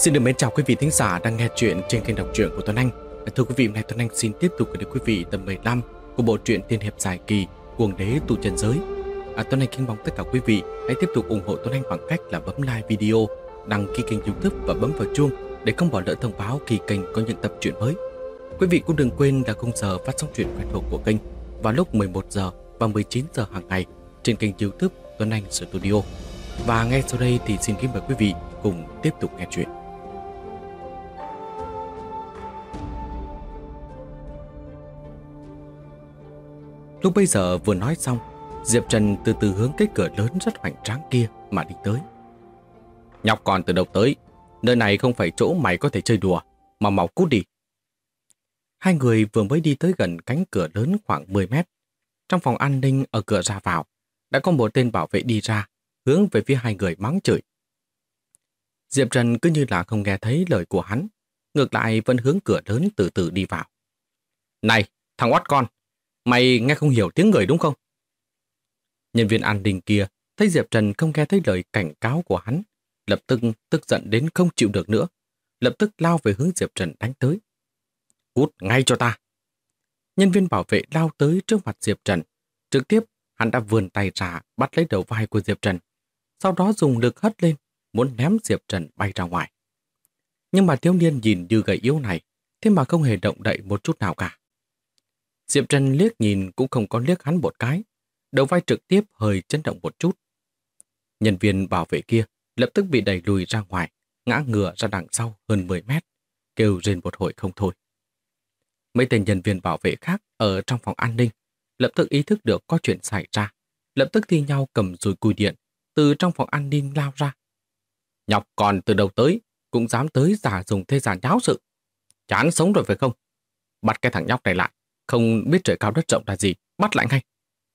Xin được mến chào quý vị thính giả đang nghe chuyện trên kênh đọc truyện của Tuấn Anh. Thưa quý vị, hôm nay Tuấn Anh xin tiếp tục gửi đến quý vị tập 15 của bộ truyện tiên hiệp dài kỳ Cuồng đế tu chân giới. Tuấn Anh kính mong tất cả quý vị hãy tiếp tục ủng hộ Tuấn Anh bằng cách là bấm like video, đăng ký kênh YouTube và bấm vào chuông để không bỏ lỡ thông báo khi kênh có những tập truyện mới. Quý vị cũng đừng quên là khung giờ phát sóng truyện quen thuộc của kênh vào lúc 11 giờ và 19 giờ hàng ngày trên kênh YouTube Tuấn Anh Studio. Và ngay sau đây thì xin kính mời quý vị cùng tiếp tục nghe chuyện. Lúc bây giờ vừa nói xong, Diệp Trần từ từ hướng cái cửa lớn rất hoành tráng kia mà đi tới. Nhóc con từ đâu tới? Nơi này không phải chỗ mày có thể chơi đùa, mà mau cút đi. Hai người vừa mới đi tới gần cánh cửa lớn khoảng 10 mét. Trong phòng an ninh ở cửa ra vào, đã có một tên bảo vệ đi ra, hướng về phía hai người mắng chửi. Diệp Trần cứ như là không nghe thấy lời của hắn, ngược lại vẫn hướng cửa lớn từ từ đi vào. Này, thằng oắt con! Mày nghe không hiểu tiếng người đúng không? Nhân viên an ninh kia thấy Diệp Trần không nghe thấy lời cảnh cáo của hắn, lập tức tức giận đến không chịu được nữa, lập tức lao về hướng Diệp Trần đánh tới. Cút ngay cho ta! Nhân viên bảo vệ lao tới trước mặt Diệp Trần. Trực tiếp hắn đã vươn tay ra bắt lấy đầu vai của Diệp Trần, sau đó dùng lực hất lên, muốn ném Diệp Trần bay ra ngoài. Nhưng mà thiếu niên nhìn như gầy yếu này, thế mà không hề động đậy một chút nào cả. Diệp Trần liếc nhìn cũng không có liếc hắn một cái, đầu vai trực tiếp hơi chấn động một chút. Nhân viên bảo vệ kia lập tức bị đẩy lùi ra ngoài, ngã ngửa ra đằng sau hơn 10 mét, kêu rên một hồi không thôi. Mấy tên nhân viên bảo vệ khác ở trong phòng an ninh lập tức ý thức được có chuyện xảy ra, lập tức thi nhau cầm dùi cùi điện từ trong phòng an ninh lao ra. Nhóc con từ đầu tới cũng dám tới giả dùng thế giả nháo sự. Chán sống rồi phải không? Bắt cái thằng nhóc này lại, không biết trời cao đất rộng là gì, bắt lại ngay.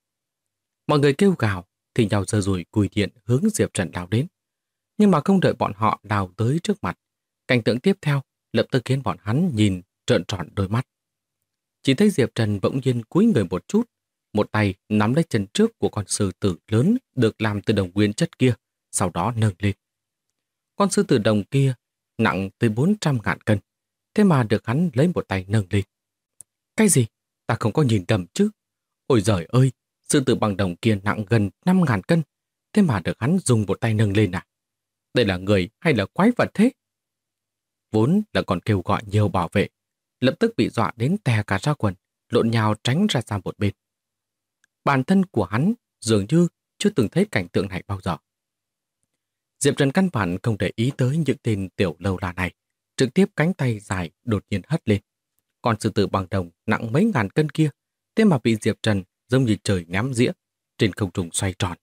Mọi người kêu gào, thì nhau giơ dùi cùi điện hướng Diệp Trần lao đến. Nhưng mà không đợi bọn họ đào tới trước mặt, cảnh tượng tiếp theo lập tức khiến bọn hắn nhìn trợn tròn đôi mắt. Chỉ thấy Diệp Trần bỗng nhiên cúi người một chút, một tay nắm lấy chân trước của con sư tử lớn được làm từ đồng nguyên chất kia, sau đó nâng lên. Con sư tử đồng kia nặng tới 400.000 cân, thế mà được hắn lấy một tay nâng lên. Cái gì? Ta không có nhìn nhầm chứ? Ôi giời ơi, sư tử bằng đồng kia nặng gần 5.000 cân, thế mà được hắn dùng một tay nâng lên à? Đây là người hay là quái vật thế? Vốn là còn kêu gọi nhiều bảo vệ, lập tức bị dọa đến tè cả ra quần, lộn nhào tránh ra sang một bên. Bản thân của hắn dường như chưa từng thấy cảnh tượng này bao giờ. Diệp Trần căn bản không để ý tới những tên tiểu lâu la này, trực tiếp cánh tay dài đột nhiên hất lên. Con sư tử bằng đồng nặng mấy ngàn cân kia, thế mà bị Diệp Trần giống như trời ném dĩa, trên không trung xoay tròn.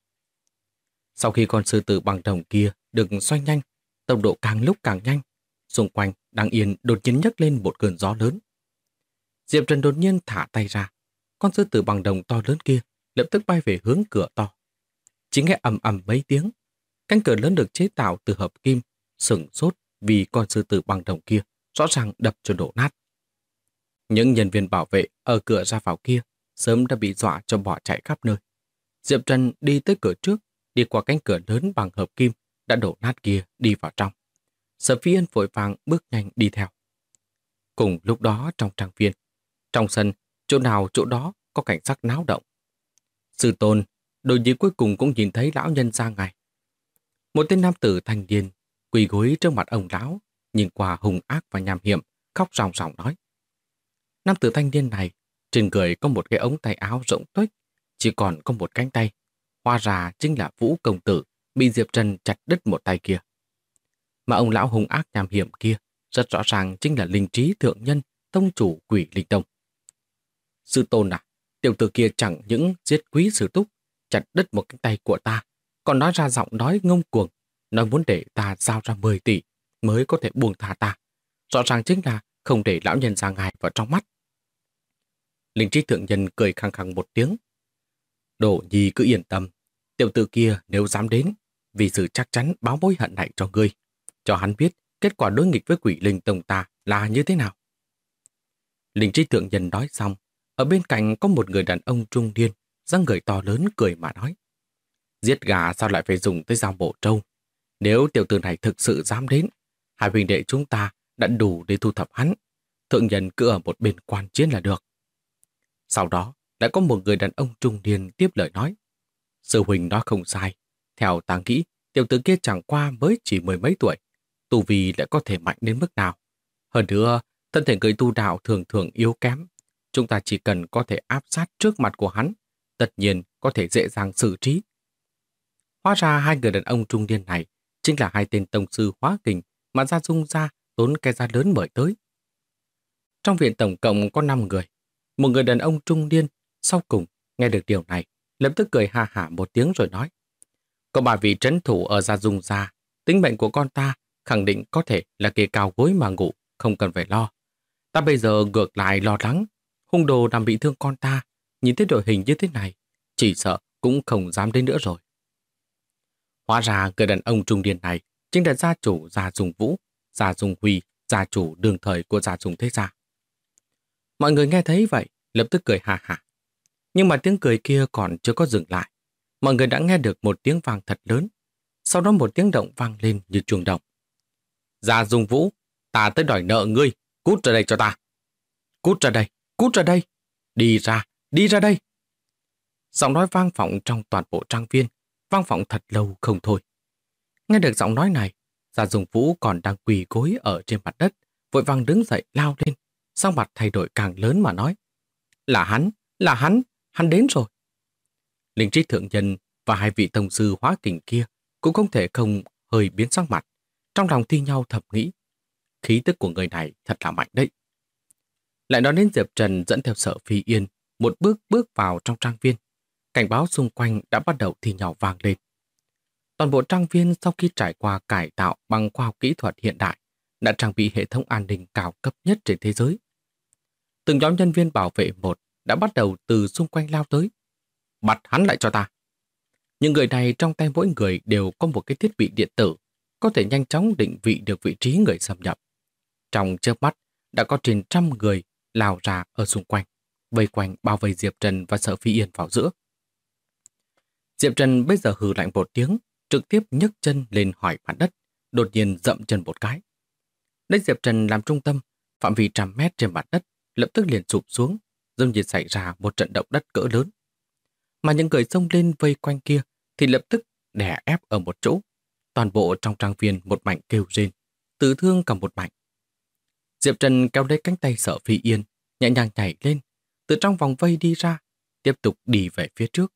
Sau khi con sư tử bằng đồng kia được xoay nhanh, tốc độ càng lúc càng nhanh, xung quanh đang yên đột nhiên nhấc lên một cơn gió lớn. Diệp Trần đột nhiên thả tay ra, con sư tử bằng đồng to lớn kia lập tức bay về hướng cửa to. Chỉ nghe ầm ầm mấy tiếng, cánh cửa lớn được chế tạo từ hợp kim sửng sốt vì con sư tử bằng đồng kia rõ ràng đập cho đổ nát. Những nhân viên bảo vệ ở cửa ra vào kia sớm đã bị dọa cho bỏ chạy khắp nơi. Diệp Trần đi tới cửa trước, đi qua cánh cửa lớn bằng hợp kim đã đổ nát kia đi vào trong. Sở Phi Ân vội vàng bước nhanh đi theo. Cùng lúc đó trong trang viên, trong sân, chỗ nào chỗ đó có cảnh sắc náo động. Sư Tôn, đôi nhi cuối cùng cũng nhìn thấy lão nhân ra ngài. Một tên nam tử thanh niên quỳ gối trước mặt ông lão, nhìn qua hung ác và nham hiểm, khóc ròng ròng nói. Nam tử thanh niên này, trên người có một cái ống tay áo rộng tuếch, chỉ còn có một cánh tay. Hóa ra chính là Vũ công tử bị Diệp Trần chặt đứt một tay kia. Mà ông lão hung ác nham hiểm kia rất rõ ràng chính là linh trí thượng nhân, tông chủ Quỷ Linh Tông. Sư Tôn à, tiểu tử kia chẳng những giết Quý Sư Túc, chặt đứt một cánh tay của ta, còn nói ra giọng nói ngông cuồng, nói muốn để ta giao ra 10 tỷ mới có thể buông tha ta. Rõ ràng chính là không để lão nhân ra ngài vào trong mắt. Linh trí thượng nhân cười khăng khăng một tiếng. Đỗ nhi cứ yên tâm, tiểu tử kia nếu dám đến, vì sự chắc chắn báo mối hận này cho ngươi, cho hắn biết kết quả đối nghịch với Quỷ Linh Tông ta là như thế nào. Linh trí thượng nhân nói xong, ở bên cạnh có một người đàn ông trung niên, dáng người to lớn cười mà nói. Giết gà sao lại phải dùng tới dao bổ trâu? Nếu tiểu tử này thực sự dám đến, Hai huynh đệ chúng ta đã đủ để thu thập hắn. Thượng nhân cứ ở một bên quan chiến là được. Sau đó, đã có một người đàn ông trung niên tiếp lời nói. Sư huynh nói không sai. Theo ta nghĩ, tiểu tử kia chẳng qua mới chỉ mười mấy tuổi. Tu vi lại có thể mạnh đến mức nào. Hơn nữa, thân thể người tu đạo thường thường yếu kém. Chúng ta chỉ cần có thể áp sát trước mặt của hắn, tất nhiên có thể dễ dàng xử trí. Hóa ra hai người đàn ông trung niên này chính là hai tên tông sư hóa kình mà Gia Dung gia tốn cái giá lớn mời tới. Trong viện tổng cộng có 5 người. Một người đàn ông trung niên sau cùng nghe được điều này, lập tức cười ha hả một tiếng rồi nói: có 3 vị trấn thủ ở Gia Dung gia, tính mệnh của con ta khẳng định có thể là kê cao gối mà ngủ, không cần phải lo. Ta bây giờ ngược lại lo lắng, hung đồ làm bị thương con ta, nhìn thấy đội hình như thế này, chỉ sợ cũng không dám đến nữa rồi. Hóa ra người đàn ông trung niên này chính là gia chủ Gia Dung Vũ, Gia Dung Huy, gia chủ đương thời của Gia Dung Thế Gia. Mọi người nghe thấy vậy, lập tức cười ha hả. Nhưng mà tiếng cười kia còn chưa có dừng lại. Mọi người đã nghe được một tiếng vang thật lớn. Sau đó một tiếng động vang lên như chuông động. Gia Dung Vũ, ta tới đòi nợ ngươi, cút ra đây cho ta. Cút ra đây, cút ra đây. Đi ra đây. Giọng nói vang vọng trong toàn bộ trang viên, vang vọng thật lâu không thôi. Nghe được giọng nói này, Gia Dung Vũ còn đang quỳ gối ở trên mặt đất, vội vàng đứng dậy lao lên, sau mặt thay đổi càng lớn mà nói: là hắn đến rồi. Linh trí thượng nhân và hai vị tông sư hóa kình kia cũng không thể không hơi biến sắc mặt, trong lòng thi nhau thầm nghĩ: khí tức của người này thật là mạnh đấy. Lại nói đến Diệp Trần dẫn theo Sở Phi Yên một bước vào trong trang viên. Cảnh báo xung quanh đã bắt đầu thi nhau vang lên. Toàn bộ trang viên sau khi trải qua cải tạo bằng khoa học kỹ thuật hiện đại đã trang bị hệ thống an ninh cao cấp nhất trên thế giới. Từng nhóm nhân viên bảo vệ một đã bắt đầu từ xung quanh lao tới. Bắt hắn lại cho ta. Những người này trong tay mỗi người đều có một cái thiết bị điện tử, có thể nhanh chóng định vị được vị trí người xâm nhập. Trong chớp mắt, đã có trên 100 người lao ra ở xung quanh, vây quanh bao vây Diệp Trần và Sở Phi Yên vào giữa. Diệp Trần bây giờ hừ lạnh một tiếng, trực tiếp nhấc chân lên hỏi mặt đất, đột nhiên dậm chân một cái. Lấy Diệp Trần làm trung tâm, phạm vi 100 mét trên mặt đất lập tức liền sụp xuống, giống như xảy ra một trận động đất cỡ lớn. Mà những người xông lên vây quanh kia thì lập tức đè ép ở một chỗ. Toàn bộ trong trang viên một mảnh kêu rên, tử thương cả một mảnh. Diệp Trần kéo lấy cánh tay Sở Phi Yên, nhẹ nhàng nhảy lên, từ trong vòng vây đi ra, tiếp tục đi về phía trước.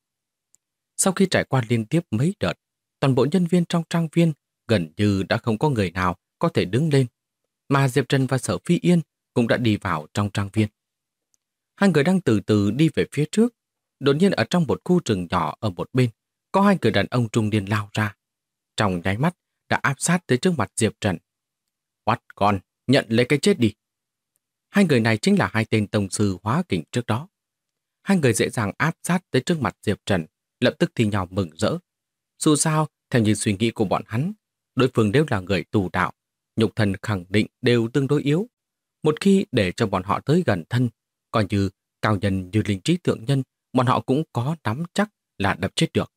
Sau khi trải qua liên tiếp mấy đợt, toàn bộ nhân viên trong trang viên gần như đã không có người nào có thể đứng lên, mà Diệp Trần và Sở Phi Yên cũng đã đi vào trong trang viên. Hai người đang từ từ đi về phía trước, đột nhiên ở trong một khu rừng nhỏ ở một bên, có hai người đàn ông trung niên lao ra. Trong nháy mắt đã áp sát tới trước mặt Diệp Trần. Oát con, nhận lấy cái chết đi. Hai người này chính là hai tên tông sư hóa kình trước đó. Hai người dễ dàng áp sát tới trước mặt Diệp Trần, lập tức thì nhau mừng rỡ. Dù sao, theo như suy nghĩ của bọn hắn, đối phương đều là người tù đạo, nhục thân khẳng định đều tương đối yếu. Một khi để cho bọn họ tới gần thân, coi như cao nhân như linh trí thượng nhân, bọn họ cũng có nắm chắc là đập chết được.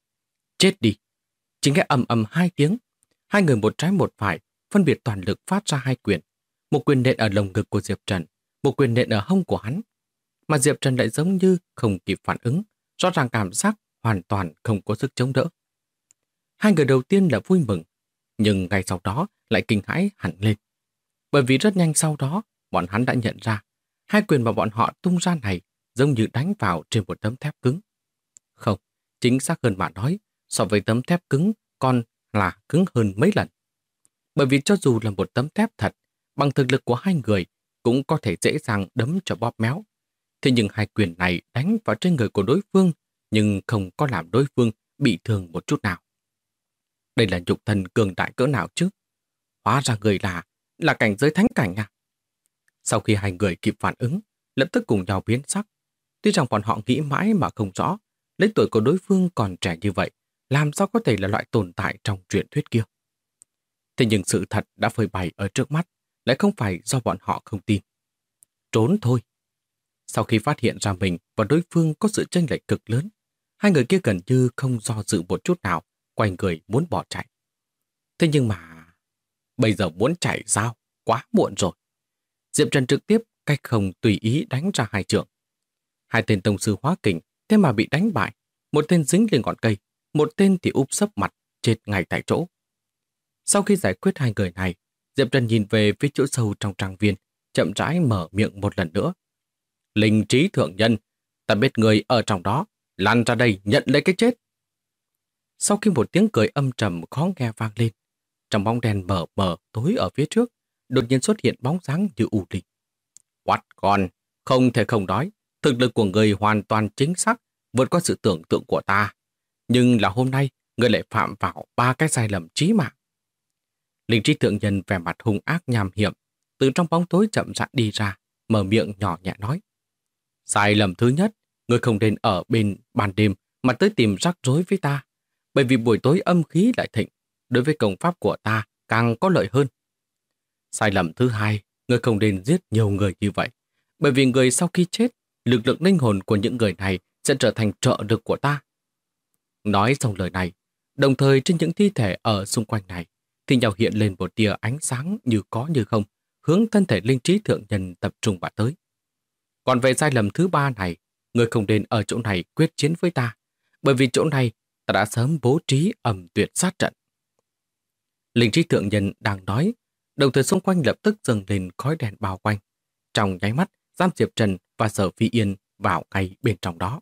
Chết đi! Chỉ nghe ầm ầm hai tiếng, hai người một trái một phải, phân biệt toàn lực phát ra hai quyền. Một quyền nện ở lồng ngực của Diệp Trần, một quyền nện ở hông của hắn. Mà Diệp Trần lại giống như không kịp phản ứng, rõ ràng cảm giác hoàn toàn không có sức chống đỡ. Hai người đầu tiên là vui mừng, nhưng ngay sau đó lại kinh hãi hẳn lên. Bởi vì rất nhanh sau đó, bọn hắn đã nhận ra, hai quyền mà bọn họ tung ra này giống như đánh vào trên một tấm thép cứng. Không, chính xác hơn mà nói, so với tấm thép cứng còn là cứng hơn mấy lần. Bởi vì cho dù là một tấm thép thật, bằng thực lực của hai người cũng có thể dễ dàng đấm cho bóp méo. Thế nhưng hai quyền này đánh vào trên người của đối phương, nhưng không có làm đối phương bị thương một chút nào. Đây là nhục thân cường đại cỡ nào chứ? Hóa ra người là cảnh giới thánh cảnh à? Sau khi hai người kịp phản ứng, lập tức cùng nhau biến sắc. Tuy rằng bọn họ nghĩ mãi mà không rõ, lấy tuổi của đối phương còn trẻ như vậy, làm sao có thể là loại tồn tại trong truyền thuyết kia. Thế nhưng sự thật đã phơi bày ở trước mắt, lại không phải do bọn họ không tin. Trốn thôi. Sau khi phát hiện ra mình và đối phương có sự chênh lệch cực lớn, hai người kia gần như không do dự một chút nào, quay người muốn bỏ chạy. Thế nhưng mà... Bây giờ muốn chạy sao? Quá muộn rồi. Diệp Trần trực tiếp cách không tùy ý đánh ra hai trượng. Hai tên tông sư hóa kình thế mà bị đánh bại. Một tên dính lên ngọn cây, một tên thì úp sấp mặt, chết ngay tại chỗ. Sau khi giải quyết hai người này, Diệp Trần nhìn về phía chỗ sâu trong trang viên, chậm rãi mở miệng một lần nữa. Linh trí thượng nhân, ta biết người ở trong đó, lăn ra đây nhận lấy cái chết. Sau khi một tiếng cười âm trầm khó nghe vang lên, trong bóng đèn mờ mờ tối ở phía trước, đột nhiên xuất hiện bóng dáng như u linh. Quát con, không thể không nói, thực lực của người hoàn toàn chính xác, vượt qua sự tưởng tượng của ta. Nhưng là hôm nay, người lại phạm vào 3 cái sai lầm chí mạng. Linh trí thượng nhân vẻ mặt hung ác nham hiểm, từ trong bóng tối chậm rãi đi ra, mở miệng nhỏ nhẹ nói. Sai lầm thứ nhất, người không nên ở bên ban đêm mà tới tìm rắc rối với ta, bởi vì buổi tối âm khí lại thịnh, đối với công pháp của ta càng có lợi hơn. Sai lầm thứ hai, người không nên giết nhiều người như vậy, bởi vì người sau khi chết, lực lượng linh hồn của những người này sẽ trở thành trợ lực của ta. Nói xong lời này, đồng thời trên những thi thể ở xung quanh này, thì nhau hiện lên một tia ánh sáng như có như không, hướng thân thể linh trí thượng nhân tập trung vào tới. Còn về sai lầm thứ ba này, người không nên ở chỗ này quyết chiến với ta, bởi vì chỗ này ta đã sớm bố trí ẩm tuyệt sát trận. Linh trí thượng nhân đang nói, đồng thời xung quanh lập tức dâng lên khói đèn bao quanh. Trong nháy mắt, giam Diệp Trần và Sở Phi Yên vào ngay bên trong đó.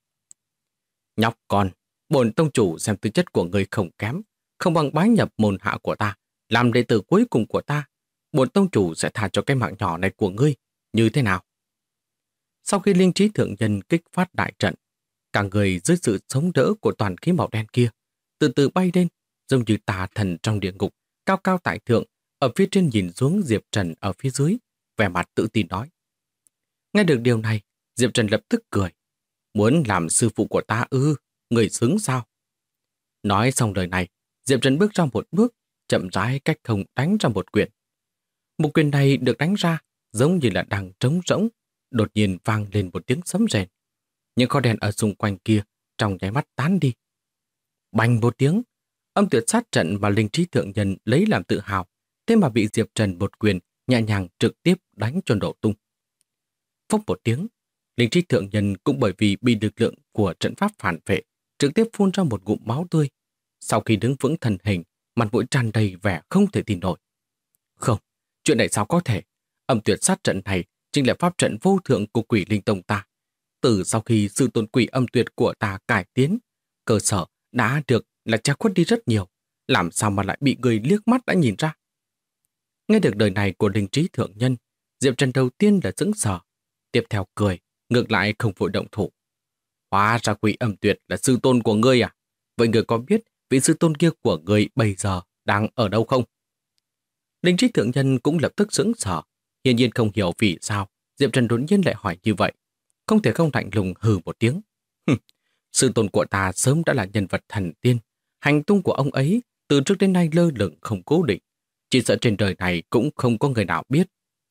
Nhóc con, bổn tông chủ xem tư chất của người không kém, không bằng bái nhập môn hạ của ta, làm đệ tử cuối cùng của ta. Bổn tông chủ sẽ tha cho cái mạng nhỏ này của ngươi, như thế nào? Sau khi linh trí thượng nhân kích phát đại trận, cả người dưới sự chống đỡ của toàn khí màu đen kia, từ từ bay lên, giống như tà thần trong địa ngục, cao cao tại thượng, ở phía trên nhìn xuống Diệp Trần ở phía dưới, vẻ mặt tự tin nói. Nghe được điều này, Diệp Trần lập tức cười. Muốn làm sư phụ của ta ư, người xứng sao? Nói xong lời này, Diệp Trần bước ra một bước, chậm rãi cách không đánh ra một quyền. Một quyền này được đánh ra, giống như là đang trống rỗng, đột nhiên vang lên một tiếng sấm rền. Những khói đèn ở xung quanh kia trong nháy mắt tán đi. Bành một tiếng, âm tuyệt sát trận mà linh trí thượng nhân lấy làm tự hào, thế mà bị Diệp Trần một quyền nhẹ nhàng trực tiếp đánh cho nổ tung. Phốc một tiếng, linh trí thượng nhân cũng bởi vì bị lực lượng của trận pháp phản vệ, trực tiếp phun ra một ngụm máu tươi. Sau khi đứng vững thân hình, mặt mũi tràn đầy vẻ không thể tin nổi. Không, chuyện này sao có thể? Âm tuyệt sát trận này chính là pháp trận vô thượng của Quỷ Linh Tông ta. Từ sau khi sự tôn quỷ âm tuyệt của ta cải tiến, cơ sở đã được là che khuất đi rất nhiều. Làm sao mà lại bị người liếc mắt đã nhìn ra? Nghe được lời này của linh trí thượng nhân, Diệp Trần đầu tiên là sững sờ, tiếp theo cười, ngược lại không vội động thủ. Hóa ra Quỷ Âm Tuyệt là sư tôn của ngươi à? Vậy ngươi có biết vị sư tôn kia của ngươi bây giờ đang ở đâu không? Linh trí thượng nhân cũng lập tức sững sờ, hiển nhiên không hiểu vì sao Diệp Trần đột nhiên lại hỏi như vậy. Không thể không lạnh lùng hừ một tiếng. Sư tôn của ta sớm đã là nhân vật thần tiên. Hành tung của ông ấy từ trước đến nay lơ lửng không cố định. Chỉ sợ trên đời này cũng không có người nào biết.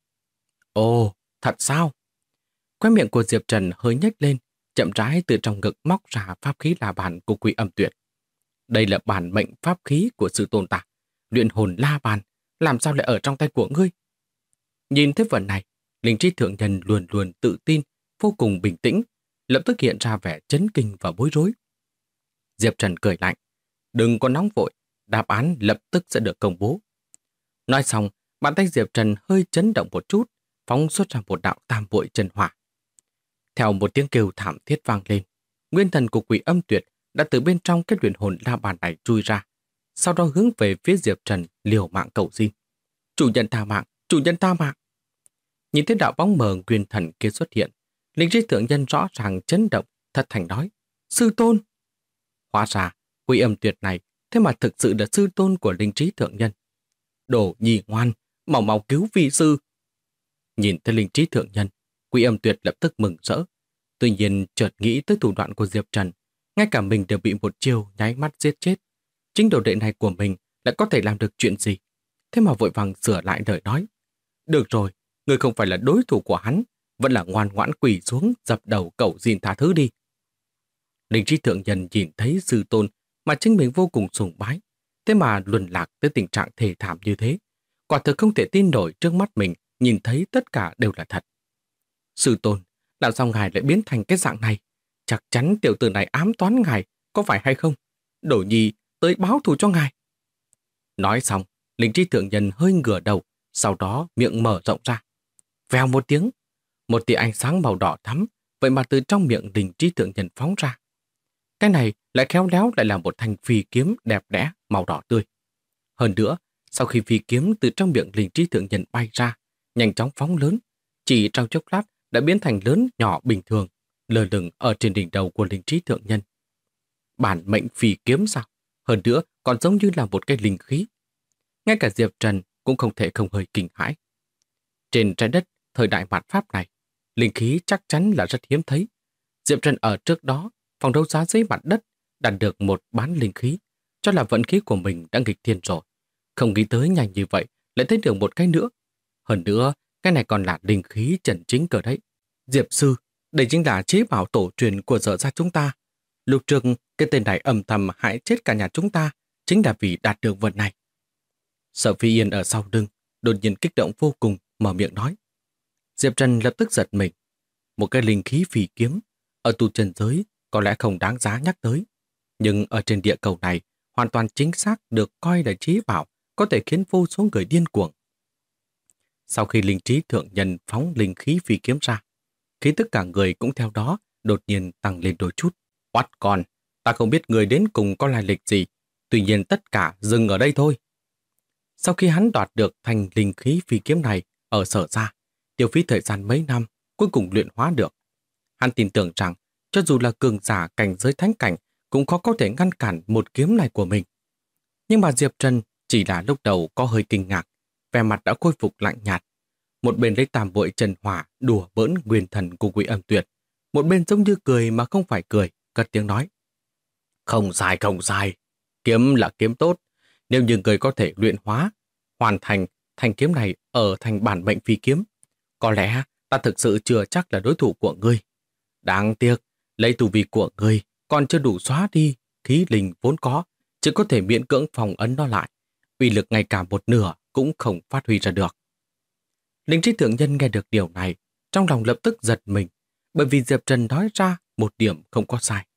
Ồ, thật sao? Khóe miệng của Diệp Trần hơi nhếch lên, chậm rãi từ trong ngực móc ra pháp khí la bàn của Quỷ Âm Tuyệt. Đây là bản mệnh pháp khí của sư tôn ta. Luyện hồn la bàn, làm sao lại ở trong tay của ngươi? Nhìn thấy vật này, linh trí thượng nhân luôn luôn tự tin, vô cùng bình tĩnh, lập tức hiện ra vẻ chấn kinh và bối rối. Diệp Trần cười lạnh. Đừng có nóng vội, đáp án lập tức sẽ được công bố. Nói xong, bàn tay Diệp Trần hơi chấn động một chút, phóng xuất ra một đạo tam vội chân hỏa. Theo một tiếng kêu thảm thiết vang lên, nguyên thần của Quỷ Âm Tuyệt đã từ bên trong cái luyện hồn la bàn này chui ra, sau đó hướng về phía Diệp Trần liều mạng cầu xin. Chủ nhân tha mạng, chủ nhân tha mạng. Nhìn thấy đạo bóng mờ nguyên thần kia xuất hiện, linh trí thượng nhân rõ ràng chấn động, thật thành nói, sư tôn. Hóa ra, Quỷ Âm Tuyệt này thế mà thực sự là sư tôn của linh trí thượng nhân. Đồ nhi ngoan, mau cứu vi sư. Nhìn thấy linh trí thượng nhân, Quỷ Âm Tuyệt lập tức mừng rỡ. Tuy nhiên chợt nghĩ tới thủ đoạn của Diệp Trần, ngay cả mình đều bị một chiêu nháy mắt giết chết. Chính đồ đệ này của mình lại có thể làm được chuyện gì? Thế mà vội vàng sửa lại lời nói. Được rồi, người không phải là đối thủ của hắn, vẫn là ngoan ngoãn quỳ xuống dập đầu cầu xin tha thứ đi. Linh trí thượng nhân nhìn thấy sư tôn mà chính mình vô cùng sùng bái, thế mà luân lạc tới tình trạng thê thảm như thế, Quả thực không thể tin nổi trước mắt mình nhìn thấy tất cả đều là thật. Sư tôn, làm sao ngài lại biến thành cái dạng này? Chắc chắn tiểu tử này ám toán ngài, có phải hay không? Đổ nhi tới báo thù cho ngài. Nói xong, linh trí thượng nhân hơi ngửa đầu, sau đó miệng mở rộng ra. Vèo một tiếng, một tia ánh sáng màu đỏ thắm, vậy mà từ trong miệng linh trí thượng nhân phóng ra. Cái này lại khéo léo lại là một thanh phi kiếm đẹp đẽ, màu đỏ tươi. Hơn nữa, sau khi phi kiếm từ trong miệng linh trí thượng nhân bay ra, nhanh chóng phóng lớn, chỉ trong chốc lát đã biến thành lớn nhỏ bình thường, lơ lửng ở trên đỉnh đầu của linh trí thượng nhân. Bản mệnh phi kiếm sao? Hơn nữa còn giống như là một cái linh khí. Ngay cả Diệp Trần cũng không thể không hơi kinh hãi. Trên trái đất thời đại mạt Pháp này, linh khí chắc chắn là rất hiếm thấy. Diệp Trần ở trước đó, phòng đấu giá dưới mặt đất đạt được một bán linh khí, cho là vận khí của mình đã nghịch thiên rồi. Không nghĩ tới nhanh như vậy lại thấy được một cái nữa. Hơn nữa, cái này còn là linh khí chân chính cơ đấy. Diệp sư, đây chính là chế bảo tổ truyền của Dở gia chúng ta. Lúc trước, cái tên này âm thầm hại chết cả nhà chúng ta, chính là vì đạt được vật này. Sở Phi Yên ở sau lưng, đột nhiên kích động vô cùng, mở miệng nói. Diệp Trần lập tức giật mình. Một cái linh khí phi kiếm, ở tu chân giới có lẽ không đáng giá nhắc tới. Nhưng ở trên địa cầu này, hoàn toàn chính xác được coi là chế bảo, có thể khiến vô số người điên cuồng. Sau khi linh trí thượng nhân phóng linh khí phi kiếm ra, khí tức cả người cũng theo đó đột nhiên tăng lên đôi chút. Oát con, ta không biết người đến cùng có lai lịch gì, tuy nhiên tất cả dừng ở đây thôi. Sau khi hắn đoạt được thành linh khí phi kiếm này ở Sở gia, tiêu phí thời gian mấy năm, cuối cùng luyện hóa được. Hắn tin tưởng rằng, cho dù là cường giả cảnh giới thánh cảnh, cũng khó có thể ngăn cản một kiếm này của mình. Nhưng mà Diệp Trần chỉ là lúc đầu có hơi kinh ngạc, vẻ mặt đã khôi phục lạnh nhạt. Một bên lấy tam bội trần hỏa đùa bỡn nguyên thần của Quỷ Âm Tuyệt, một bên giống như cười mà không phải cười, cất tiếng nói. Không sai, không sai. Kiếm là kiếm tốt. Nếu như người có thể luyện hóa, hoàn thành thanh kiếm này ở thành bản mệnh phi kiếm, có lẽ ta thực sự chưa chắc là đối thủ của ngươi. Đáng tiếc, lấy tu vi của ngươi còn chưa đủ xóa đi khí linh vốn có, chỉ có thể miễn cưỡng phòng ấn nó lại. Uy lực ngay cả một nửa cũng không phát huy ra được. Linh trí thượng nhân nghe được điều này, trong lòng lập tức giật mình, bởi vì Diệp Trần nói ra một điểm không có sai.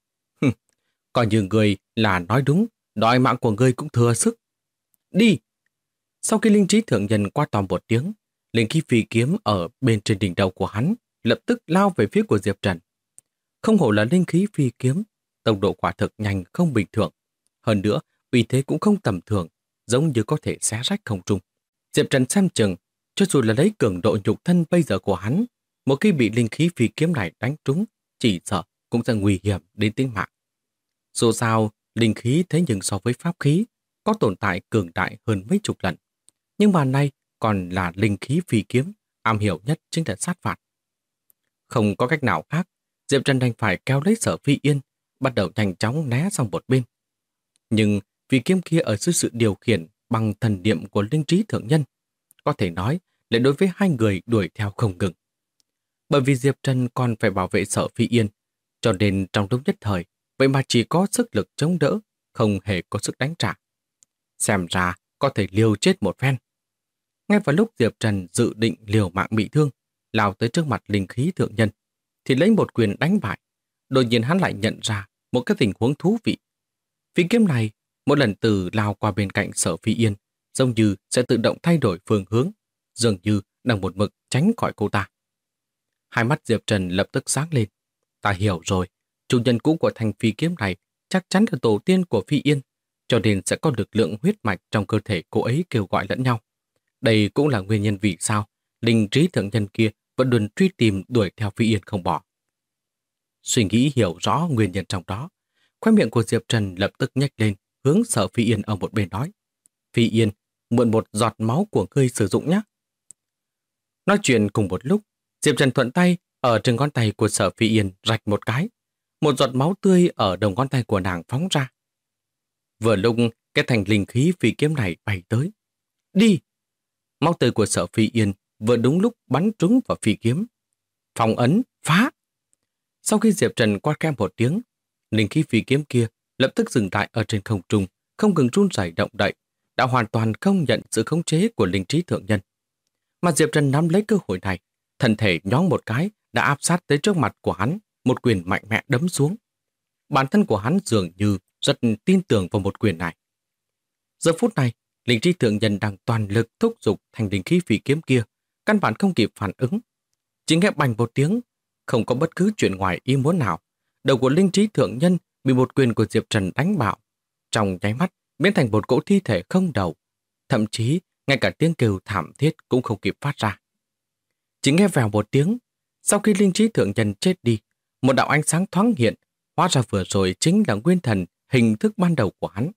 Coi như người là nói đúng, đòi mạng của ngươi cũng thừa sức. Đi! Sau khi linh trí thượng nhân qua to một tiếng, linh khí phi kiếm ở bên trên đỉnh đầu của hắn lập tức lao về phía của Diệp Trần. Không hổ là linh khí phi kiếm, tốc độ quả thực nhanh không bình thường. Hơn nữa, uy thế cũng không tầm thường, giống như có thể xé rách không trung. Diệp Trần xem chừng, cho dù là lấy cường độ nhục thân bây giờ của hắn, một khi bị linh khí phi kiếm này đánh trúng, chỉ sợ cũng sẽ nguy hiểm đến tính mạng. Dù sao, linh khí thế nhưng so với pháp khí, có tồn tại cường đại hơn mấy chục lần. Nhưng mà nay còn là linh khí phi kiếm, am hiểu nhất chính là sát phạt. Không có cách nào khác, Diệp Trần đành phải kéo lấy Sở Phi Yên, bắt đầu nhanh chóng né sang một bên. Nhưng phi kiếm kia ở dưới sự điều khiển bằng thần niệm của linh trí thượng nhân, có thể nói lại đối với hai người đuổi theo không ngừng. Bởi vì Diệp Trần còn phải bảo vệ Sở Phi Yên, cho nên trong lúc nhất thời, vậy mà chỉ có sức lực chống đỡ, không hề có sức đánh trả. Xem ra có thể liều chết một phen. Ngay vào lúc Diệp Trần dự định liều mạng bị thương, lao tới trước mặt linh khí thượng nhân, thì lấy một quyền đánh bại. Đột nhiên hắn lại nhận ra một cái tình huống thú vị. Phi kiếm này, mỗi lần từ lao qua bên cạnh Sở Phi Yên, giống như sẽ tự động thay đổi phương hướng, dường như đang một mực tránh khỏi cô ta. Hai mắt Diệp Trần lập tức sáng lên. Ta hiểu rồi, chủ nhân cũ của thanh phi kiếm này chắc chắn là tổ tiên của Phi Yên, cho nên sẽ có lực lượng huyết mạch trong cơ thể cô ấy kêu gọi lẫn nhau. Đây cũng là nguyên nhân vì sao linh trí thượng nhân kia vẫn luôn truy tìm đuổi theo Phi Yên không bỏ. Suy nghĩ hiểu rõ nguyên nhân trong đó, khóe miệng của Diệp Trần lập tức nhếch lên, hướng Sở Phi Yên ở một bên nói. Phi Yên, mượn một giọt máu của ngươi sử dụng nhé. Nói chuyện cùng một lúc, Diệp Trần thuận tay ở trên ngón tay của Sở Phi Yên rạch một cái. Một giọt máu tươi ở đầu ngón tay của nàng phóng ra. Vừa lúc cái thành linh khí phi kiếm này bay tới. Đi! Máu tươi của Sở Phi Yên vừa đúng lúc bắn trúng vào phi kiếm. Phòng ấn, phá! Sau khi Diệp Trần quát khẽ một tiếng, linh khí phi kiếm kia lập tức dừng lại ở trên không trung, không ngừng run rẩy động đậy, đã hoàn toàn không nhận sự khống chế của linh trí thượng nhân. Mà Diệp Trần nắm lấy cơ hội này, thân thể nhón một cái đã áp sát tới trước mặt của hắn, một quyền mạnh mẽ đấm xuống. Bản thân của hắn dường như rất tin tưởng vào một quyền này. Giờ phút này, linh trí thượng nhân đang toàn lực thúc giục thành linh khí phi kiếm kia, căn bản không kịp phản ứng. Chỉ nghe bành một tiếng, không có bất cứ chuyện ngoài ý muốn nào. Đầu của linh trí thượng nhân bị một quyền của Diệp Trần đánh bạo, trong nháy mắt biến thành một cỗ thi thể không đầu. Thậm chí, ngay cả tiếng kêu thảm thiết cũng không kịp phát ra. Chỉ nghe vèo một tiếng, sau khi linh trí thượng nhân chết đi, một đạo ánh sáng thoáng hiện, hóa ra vừa rồi chính là nguyên thần hình thức ban đầu của hắn.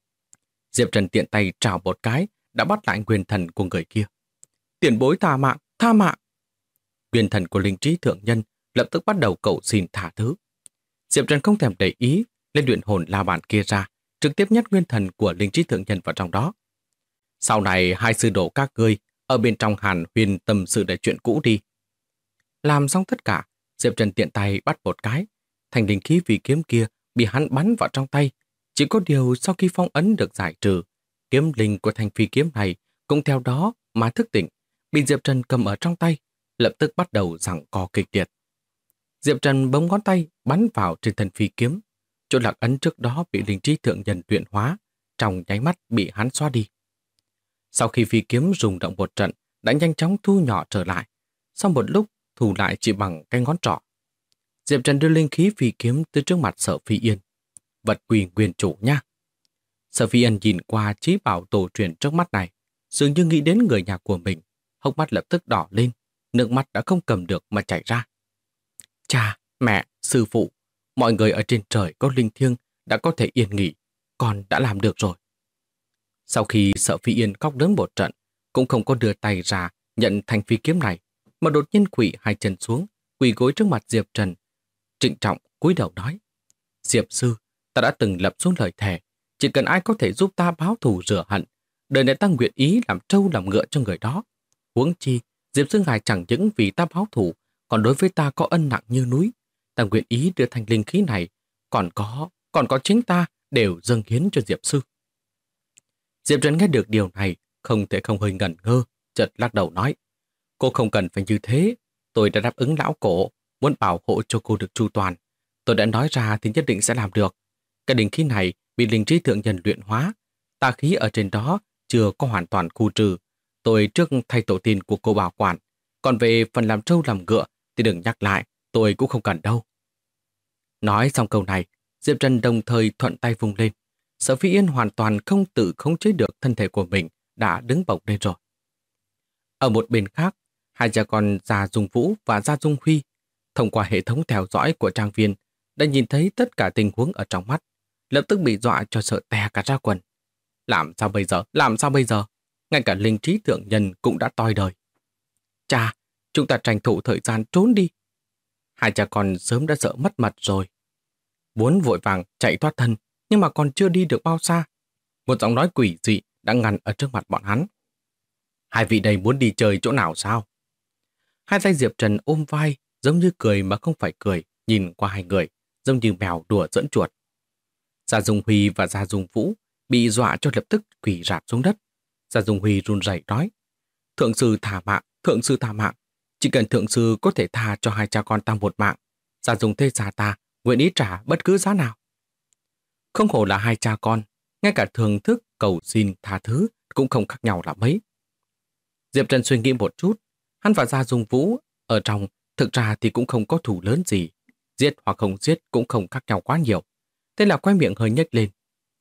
Diệp Trần tiện tay trào một cái, đã bắt lại nguyên thần của người kia. Tiền bối tha mạng, tha mạng! Nguyên thần của linh trí thượng nhân lập tức bắt đầu cầu xin tha thứ. Diệp Trần không thèm để ý, lên luyện hồn la bàn kia ra, trực tiếp nhét nguyên thần của linh trí thượng nhân vào trong đó. Sau này hai sư đồ các ngươi ở bên trong Hàn Huyền tâm sự để chuyện cũ đi. Làm xong tất cả, Diệp Trần tiện tay bắt một cái, thành linh khí phi kiếm kia bị hắn bắn vào trong tay. Chỉ có điều sau khi phong ấn được giải trừ, kiếm linh của thanh phi kiếm này cũng theo đó mà thức tỉnh, bị Diệp Trần cầm ở trong tay, lập tức bắt đầu giằng co kịch liệt. Diệp Trần bấm ngón tay bắn vào trên thân phi kiếm, chỗ lạc ấn trước đó bị linh trí thượng nhân luyện hóa, trong nháy mắt bị hắn xóa đi. Sau khi phi kiếm rung động một trận, đã nhanh chóng thu nhỏ trở lại, sau một lúc thu lại chỉ bằng cái ngón trỏ. Diệp Trần đưa linh khí phi kiếm tới trước mặt Sở Phi Yên. Vật quỳ nguyên chủ nha. Sở Phi Yên nhìn qua trí bảo tổ truyền trước mắt này, dường như nghĩ đến người nhà của mình, hốc mắt lập tức đỏ lên, nước mắt đã không cầm được mà chảy ra. Cha, mẹ, sư phụ, mọi người ở trên trời có linh thiêng đã có thể yên nghỉ, con đã làm được rồi. Sau khi Sở Phi Yên khóc đớn một trận, cũng không có đưa tay ra nhận thanh phi kiếm này, mà đột nhiên quỳ hai chân xuống, quỳ gối trước mặt Diệp Trần, trịnh trọng cúi đầu nói: Diệp sư, ta đã từng lập xuống lời thề, chỉ cần ai có thể giúp ta báo thù rửa hận, đời này ta nguyện ý làm trâu làm ngựa cho người đó. Huống chi, Diệp sư ngài chẳng những vì ta báo thù, còn đối với ta có ân nặng như núi. Ta nguyện ý đưa thành linh khí này, còn có chính ta đều dâng hiến cho Diệp sư. Diệp Trần nghe được điều này, không thể không hơi ngẩn ngơ, chợt lắc đầu nói: Cô không cần phải như thế, tôi đã đáp ứng lão cổ, muốn bảo hộ cho cô được chu toàn. Tôi đã nói ra thì nhất định sẽ làm được. Cái linh khí này bị linh trí thượng nhân luyện hóa, tà khí ở trên đó chưa có hoàn toàn khu trừ. Tôi trước thay tổ tiên của cô bảo quản, còn về phần làm trâu làm ngựa thì đừng nhắc lại, tôi cũng không cần đâu. Nói xong câu này, Diệp Trần đồng thời thuận tay vung lên. Sở Phi Yên hoàn toàn không tự khống chế được thân thể của mình, đã đứng bổng lên rồi. Ở một bên khác, hai cha con Gia Dung Vũ và Gia Dung Huy, thông qua hệ thống theo dõi của trang viên, đã nhìn thấy tất cả tình huống ở trong mắt, lập tức bị dọa cho sợ tè cả ra quần. Làm sao bây giờ? Làm sao bây giờ? Ngay cả linh trí thượng nhân cũng đã toi đời. Cha, chúng ta tranh thủ thời gian trốn đi. Hai cha con sớm đã sợ mất mật rồi. Muốn vội vàng chạy thoát thân, nhưng mà còn chưa đi được bao xa. Một giọng nói quỷ dị đã ngăn ở trước mặt bọn hắn. Hai vị đây muốn đi chơi chỗ nào sao? Hai tay Diệp Trần ôm vai, giống như cười mà không phải cười, nhìn qua hai người, giống như mèo đùa giỡn chuột. Gia Dung Huy và Gia Dung Vũ bị dọa cho lập tức quỳ rạp xuống đất. Gia Dung Huy run rẩy nói: Thượng sư thả mạng, thượng sư thả mạng. Chỉ cần thượng sư có thể tha cho hai cha con ta một mạng, Gia Dung thế gia ta nguyện ý trả bất cứ giá nào. Không hổ là hai cha con, ngay cả thưởng thức cầu xin tha thứ cũng không khác nhau là mấy. Diệp Trần suy nghĩ một chút, hắn và Gia Dung Vũ ở trong thực ra thì cũng không có thù lớn gì, giết hoặc không giết cũng không khác nhau quá nhiều. Thế là quay miệng hơi nhếch lên.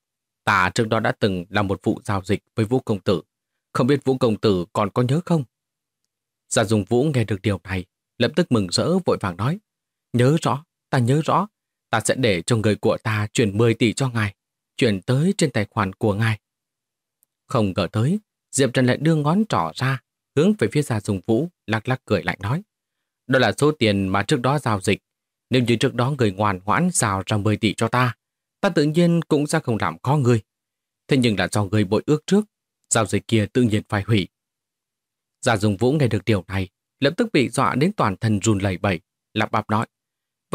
Ta trước đó đã từng làm một vụ giao dịch với Vũ công tử, không biết Vũ công tử còn có nhớ không? Gia Dung Vũ nghe được điều này, lập tức mừng rỡ vội vàng nói: Nhớ rõ, ta nhớ rõ, ta sẽ để cho người của ta chuyển 10 tỷ cho ngài, chuyển tới trên tài khoản của ngài. Không ngờ tới, Diệp Trần lại đưa ngón trỏ ra, hướng về phía Gia Dung Vũ, lắc lắc cười lạnh nói: Đó là số tiền mà trước đó giao dịch. Nếu như trước đó người ngoan ngoãn giao ra 10 tỷ cho ta, ta tự nhiên cũng sẽ không làm khó người. Thế nhưng là do người bội ước trước, giao dịch kia tự nhiên phải hủy. Gia Dung Vũ nghe được điều này, lập tức bị dọa đến toàn thân run lẩy bẩy, lắp bắp nói: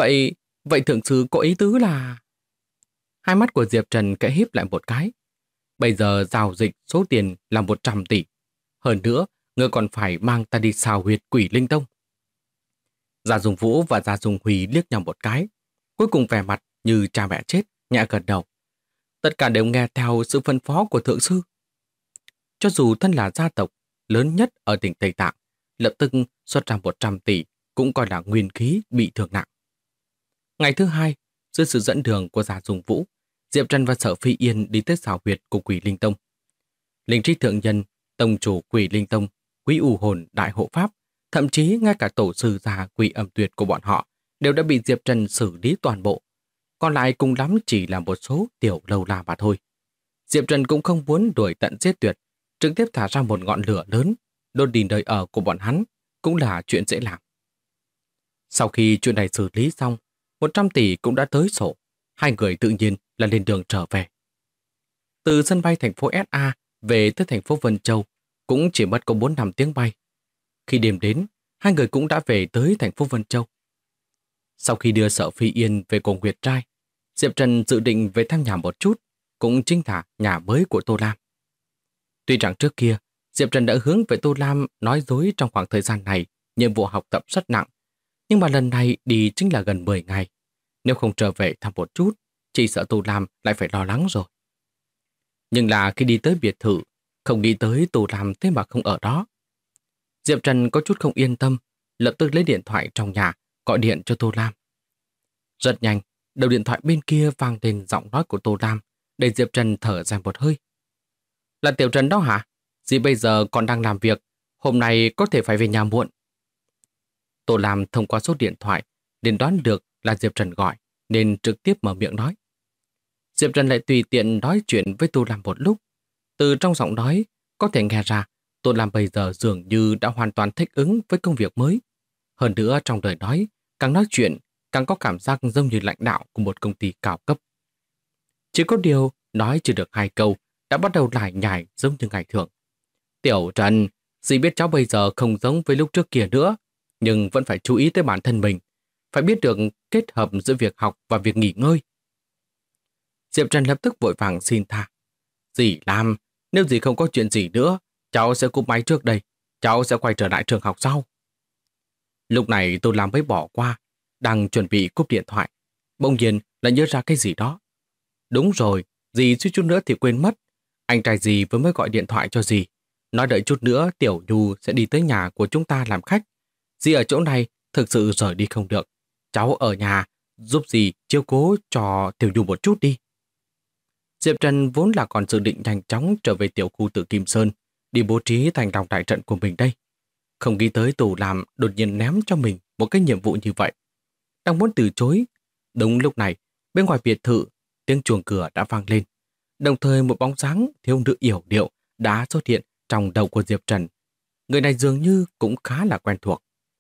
Vậy thượng sư có ý tứ là... Hai mắt của Diệp Trần kẽ híp lại một cái. Bây giờ giao dịch số tiền là 100 tỷ. Hơn nữa, ngươi còn phải mang ta đi xào huyệt Quỷ Linh Tông. Gia Dung Vũ và Gia Dung Huy liếc nhau một cái, cuối cùng vẻ mặt như cha mẹ chết, nhẹ gật đầu. Tất cả đều nghe theo sự phân phó của thượng sư. Cho dù thân là gia tộc lớn nhất ở tỉnh Tây Tạng, lập tức xuất ra 100 tỷ cũng coi là nguyên khí bị thương nặng. Ngày thứ hai, dưới sự dẫn đường của Gia Dung Vũ, Diệp Trần và Sở Phi Yên đi tới xào huyệt của Quỷ Linh Tông. Linh trí thượng nhân, tông chủ Quỷ Linh Tông, Quý U Hồn Đại Hộ Pháp, thậm chí ngay cả tổ sư già Quỷ Âm Tuyệt của bọn họ đều đã bị Diệp Trần xử lý toàn bộ. Còn lại cùng lắm chỉ là một số tiểu lâu la mà thôi. Diệp Trần cũng không muốn đuổi tận giết tuyệt, trực tiếp thả ra một ngọn lửa lớn, đốt đi nơi ở của bọn hắn, cũng là chuyện dễ làm. Sau khi chuyện này xử lý xong, 100 tỷ cũng đã tới sổ, hai người tự nhiên là lên đường trở về. Từ sân bay thành phố SA về tới thành phố Vân Châu cũng chỉ mất có 4-5 tiếng bay. Khi đêm đến, hai người cũng đã về tới thành phố Vân Châu. Sau khi đưa Sở Phi Yên về cùng Nguyệt Trai, Diệp Trần dự định về thăm nhà một chút, cũng chính là nhà mới của Tô Lam. Tuy rằng trước kia, Diệp Trần đã hướng về Tô Lam nói dối trong khoảng thời gian này, nhiệm vụ học tập rất nặng, nhưng mà lần này đi chính là gần 10 ngày. Nếu không trở về thăm một chút, chỉ sợ Tô Lam lại phải lo lắng rồi. Nhưng là khi đi tới biệt thự, không nghĩ tới Tô Lam thế mà không ở đó. Diệp Trần có chút không yên tâm, lập tức lấy điện thoại trong nhà, gọi điện cho Tô Lam. Rất nhanh, đầu điện thoại bên kia vang lên giọng nói của Tô Lam, để Diệp Trần thở dài một hơi. Là Tiểu Trần đó hả? Dì bây giờ còn đang làm việc, hôm nay có thể phải về nhà muộn. Tô Lam thông qua số điện thoại, nên đoán được là Diệp Trần gọi, nên trực tiếp mở miệng nói. Diệp Trần lại tùy tiện nói chuyện với Tô Lam một lúc. Từ trong giọng nói, có thể nghe ra Tô Lam bây giờ dường như đã hoàn toàn thích ứng với công việc mới. Hơn nữa trong lời nói, càng nói chuyện, càng có cảm giác giống như lãnh đạo của một công ty cao cấp. Chỉ có điều, nói chưa được 2 câu, đã bắt đầu lải nhải giống như ngày thường. Tiểu Trần, dì biết cháu bây giờ không giống với lúc trước kia nữa, nhưng vẫn phải chú ý tới bản thân mình. Phải biết được kết hợp giữa việc học và việc nghỉ ngơi. Diệp Trần lập tức vội vàng xin tha. Dì Lam, nếu dì không có chuyện gì nữa, cháu sẽ cúp máy trước đây. Cháu sẽ quay trở lại trường học sau. Lúc này tôi làm mới bỏ qua, đang chuẩn bị cúp điện thoại. Bỗng nhiên lại nhớ ra cái gì đó. Đúng rồi, dì suýt chút nữa thì quên mất. Anh trai dì vừa mới gọi điện thoại cho dì. Nói đợi chút nữa Tiểu Nhu sẽ đi tới nhà của chúng ta làm khách. Dì ở chỗ này thực sự rời đi không được. Cháu ở nhà giúp dì chiếu cố cho Tiểu Nhu một chút đi. Diệp Trần vốn là còn dự định nhanh chóng trở về tiểu khu Tử Kim Sơn, đi bố trí thành lòng đại trận của mình đây. Không nghĩ tới Tù Làm đột nhiên ném cho mình một cái nhiệm vụ như vậy. Đang muốn từ chối. Đúng lúc này, bên ngoài biệt thự, tiếng chuông cửa đã vang lên. Đồng thời một bóng dáng thiếu nữ yểu điệu đã xuất hiện trong đầu của Diệp Trần. Người này dường như cũng khá là quen thuộc.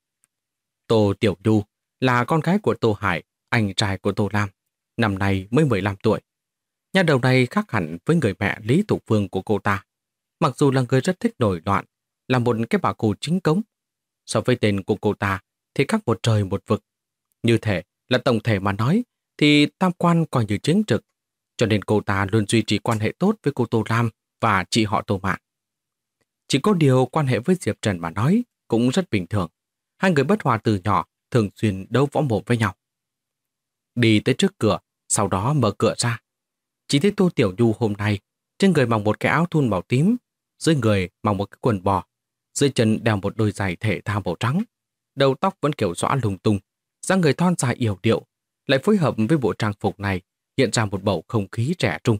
Tô Tiểu Nhu là con gái của Tô Hải, anh trai của Tô Lam, năm nay mới 15 tuổi. Nhà đầu này khác hẳn với người mẹ Lý Thục Phương của cô ta. Mặc dù là người rất thích nổi loạn, là một cái bà cô chính cống. So với tên của cô ta thì khác một trời một vực. Như thể là tổng thể mà nói thì tam quan coi như chính trực. Cho nên cô ta luôn duy trì quan hệ tốt với cô Tô Lam và chị họ Tô Mạn. Chỉ có điều quan hệ với Diệp Trần mà nói cũng rất bình thường. Hai người bất hòa từ nhỏ, thường xuyên đấu võ mồm với nhau. Đi tới trước cửa, sau đó mở cửa ra. Chỉ thấy Tô Tiểu Nhu hôm nay trên người mặc một cái áo thun màu tím, dưới người mặc một cái quần bò, dưới chân đeo một đôi giày thể thao màu trắng, đầu tóc vẫn kiểu xõa lung tung, dáng người thon dài yểu điệu, lại phối hợp với bộ trang phục này hiện ra một bầu không khí trẻ trung.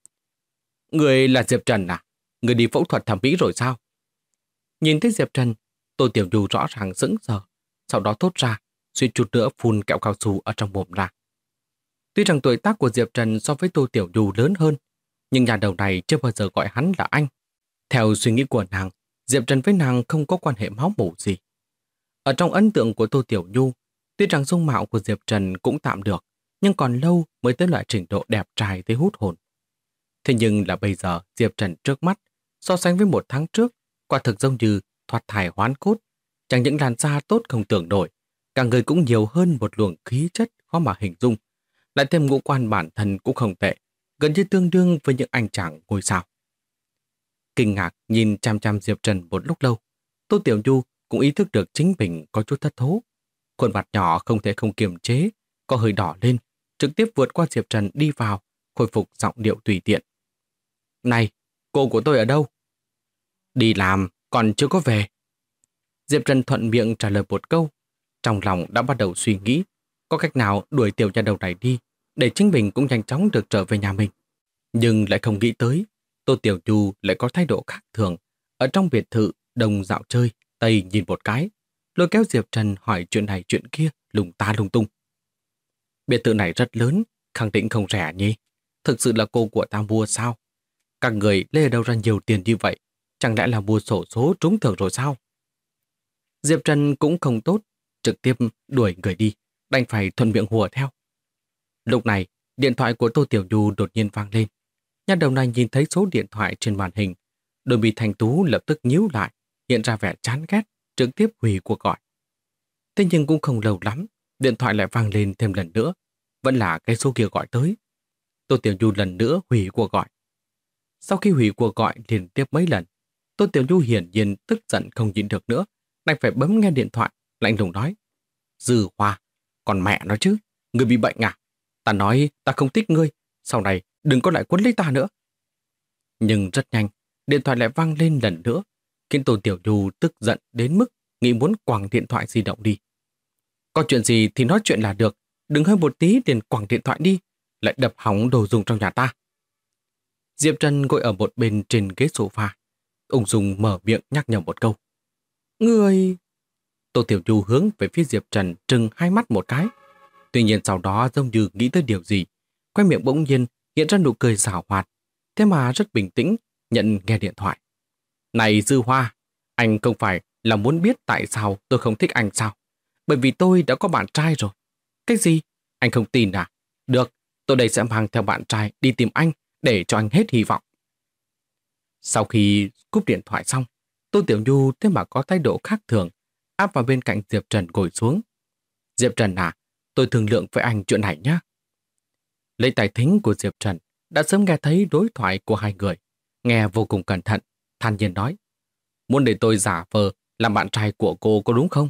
Người là Diệp Trần à? Người đi phẫu thuật thẩm mỹ rồi sao? Nhìn thấy Diệp Trần, Tô Tiểu Nhu rõ ràng sững sờ, sau đó thốt ra, suýt chút nữa phun kẹo cao su ở trong mồm ra. Tuy rằng tuổi tác của Diệp Trần so với Tô Tiểu Nhu lớn hơn, nhưng nhà đầu này chưa bao giờ gọi hắn là anh. Theo suy nghĩ của nàng, Diệp Trần với nàng không có quan hệ máu mủ gì. Ở trong ấn tượng của Tô Tiểu Nhu, tuy rằng dung mạo của Diệp Trần cũng tạm được, nhưng còn lâu mới tới loại trình độ đẹp trai tới hút hồn. Thế nhưng là bây giờ Diệp Trần trước mắt, so sánh với 1 tháng trước, quả thực giống như thoát thai hoán cốt, chẳng những làn da tốt không tưởng nổi, cả người cũng nhiều hơn một luồng khí chất khó mà hình dung, lại thêm ngũ quan bản thân cũng không tệ, gần như tương đương với những anh chàng ngôi sao. Kinh ngạc nhìn chăm chăm Diệp Trần một lúc lâu, Tô Tiểu Nhu cũng ý thức được chính mình có chút thất thố. Khuôn mặt nhỏ không thể không kiềm chế, có hơi đỏ lên, trực tiếp vượt qua Diệp Trần đi vào, khôi phục giọng điệu tùy tiện. Này, cô của tôi ở đâu? Đi làm, còn chưa có về. Diệp Trần thuận miệng trả lời một câu, trong lòng đã bắt đầu suy nghĩ, có cách nào đuổi tiểu nha đầu này đi, để chính mình cũng nhanh chóng được trở về nhà mình. Nhưng lại không nghĩ tới, Tô Tiểu Nhu lại có thái độ khác thường. Ở trong biệt thự, đông dạo chơi, tây nhìn một cái, lôi kéo Diệp Trần hỏi chuyện này chuyện kia, lung ta lung tung. Biệt thự này rất lớn, khẳng định không rẻ nhỉ? Thực sự là cô của ta mua sao? Các người lấy ở đâu ra nhiều tiền như vậy? Chẳng lẽ là mua xổ số trúng thưởng rồi sao? Diệp Trần cũng không tốt, trực tiếp đuổi người đi, đành phải thuận miệng hùa theo. Lúc này, điện thoại của Tô Tiểu Nhu đột nhiên vang lên. Nha đầu này nhìn thấy số điện thoại trên màn hình, đôi mi thanh tú lập tức nhíu lại, hiện ra vẻ chán ghét, trực tiếp hủy cuộc gọi. Thế nhưng cũng không lâu lắm, điện thoại lại vang lên thêm lần nữa, vẫn là cái số kia gọi tới. Tô Tiểu Nhu lần nữa hủy cuộc gọi. Sau khi hủy cuộc gọi liên tiếp mấy lần, Tô Tiểu Nhu hiển nhiên tức giận không nhịn được nữa, đành phải bấm nghe điện thoại, lạnh lùng nói: Dư Hoa, còn mẹ nó chứ, ngươi bị bệnh à? Ta nói ta không thích ngươi, sau này đừng có lại quấn lấy ta nữa. Nhưng rất nhanh, điện thoại lại vang lên lần nữa, khiến Tô Tiểu Nhu tức giận đến mức nghĩ muốn quẳng điện thoại di động đi. Có chuyện gì thì nói chuyện là được, đừng hơi một tí liền quẳng điện thoại đi, lại đập hỏng đồ dùng trong nhà ta. Diệp Trần ngồi ở một bên trên ghế sofa, ung dung mở miệng nhắc nhở một câu. Người... Tô Tiểu Nhu hướng về phía Diệp Trần trừng hai mắt một cái. Tuy nhiên sau đó giống như nghĩ tới điều gì, quay miệng bỗng nhiên hiện ra nụ cười giảo hoạt, thế mà rất bình tĩnh nhận nghe điện thoại. Này Dư Hoa, anh không phải là muốn biết tại sao tôi không thích anh sao? Bởi vì tôi đã có bạn trai rồi. Cái gì? Anh không tin à? Được, tôi đây sẽ mang theo bạn trai đi tìm anh để cho anh hết hy vọng. Sau khi cúp điện thoại xong, Tô Tiểu Nhu thế mà có thái độ khác thường, áp vào bên cạnh Diệp Trần ngồi xuống. Diệp Trần à, tôi thương lượng với anh chuyện này nhé. Lấy tài thính của Diệp Trần đã sớm nghe thấy đối thoại của hai người, nghe vô cùng cẩn thận, than nhiên nói: Muốn để tôi giả vờ làm bạn trai của cô có đúng không?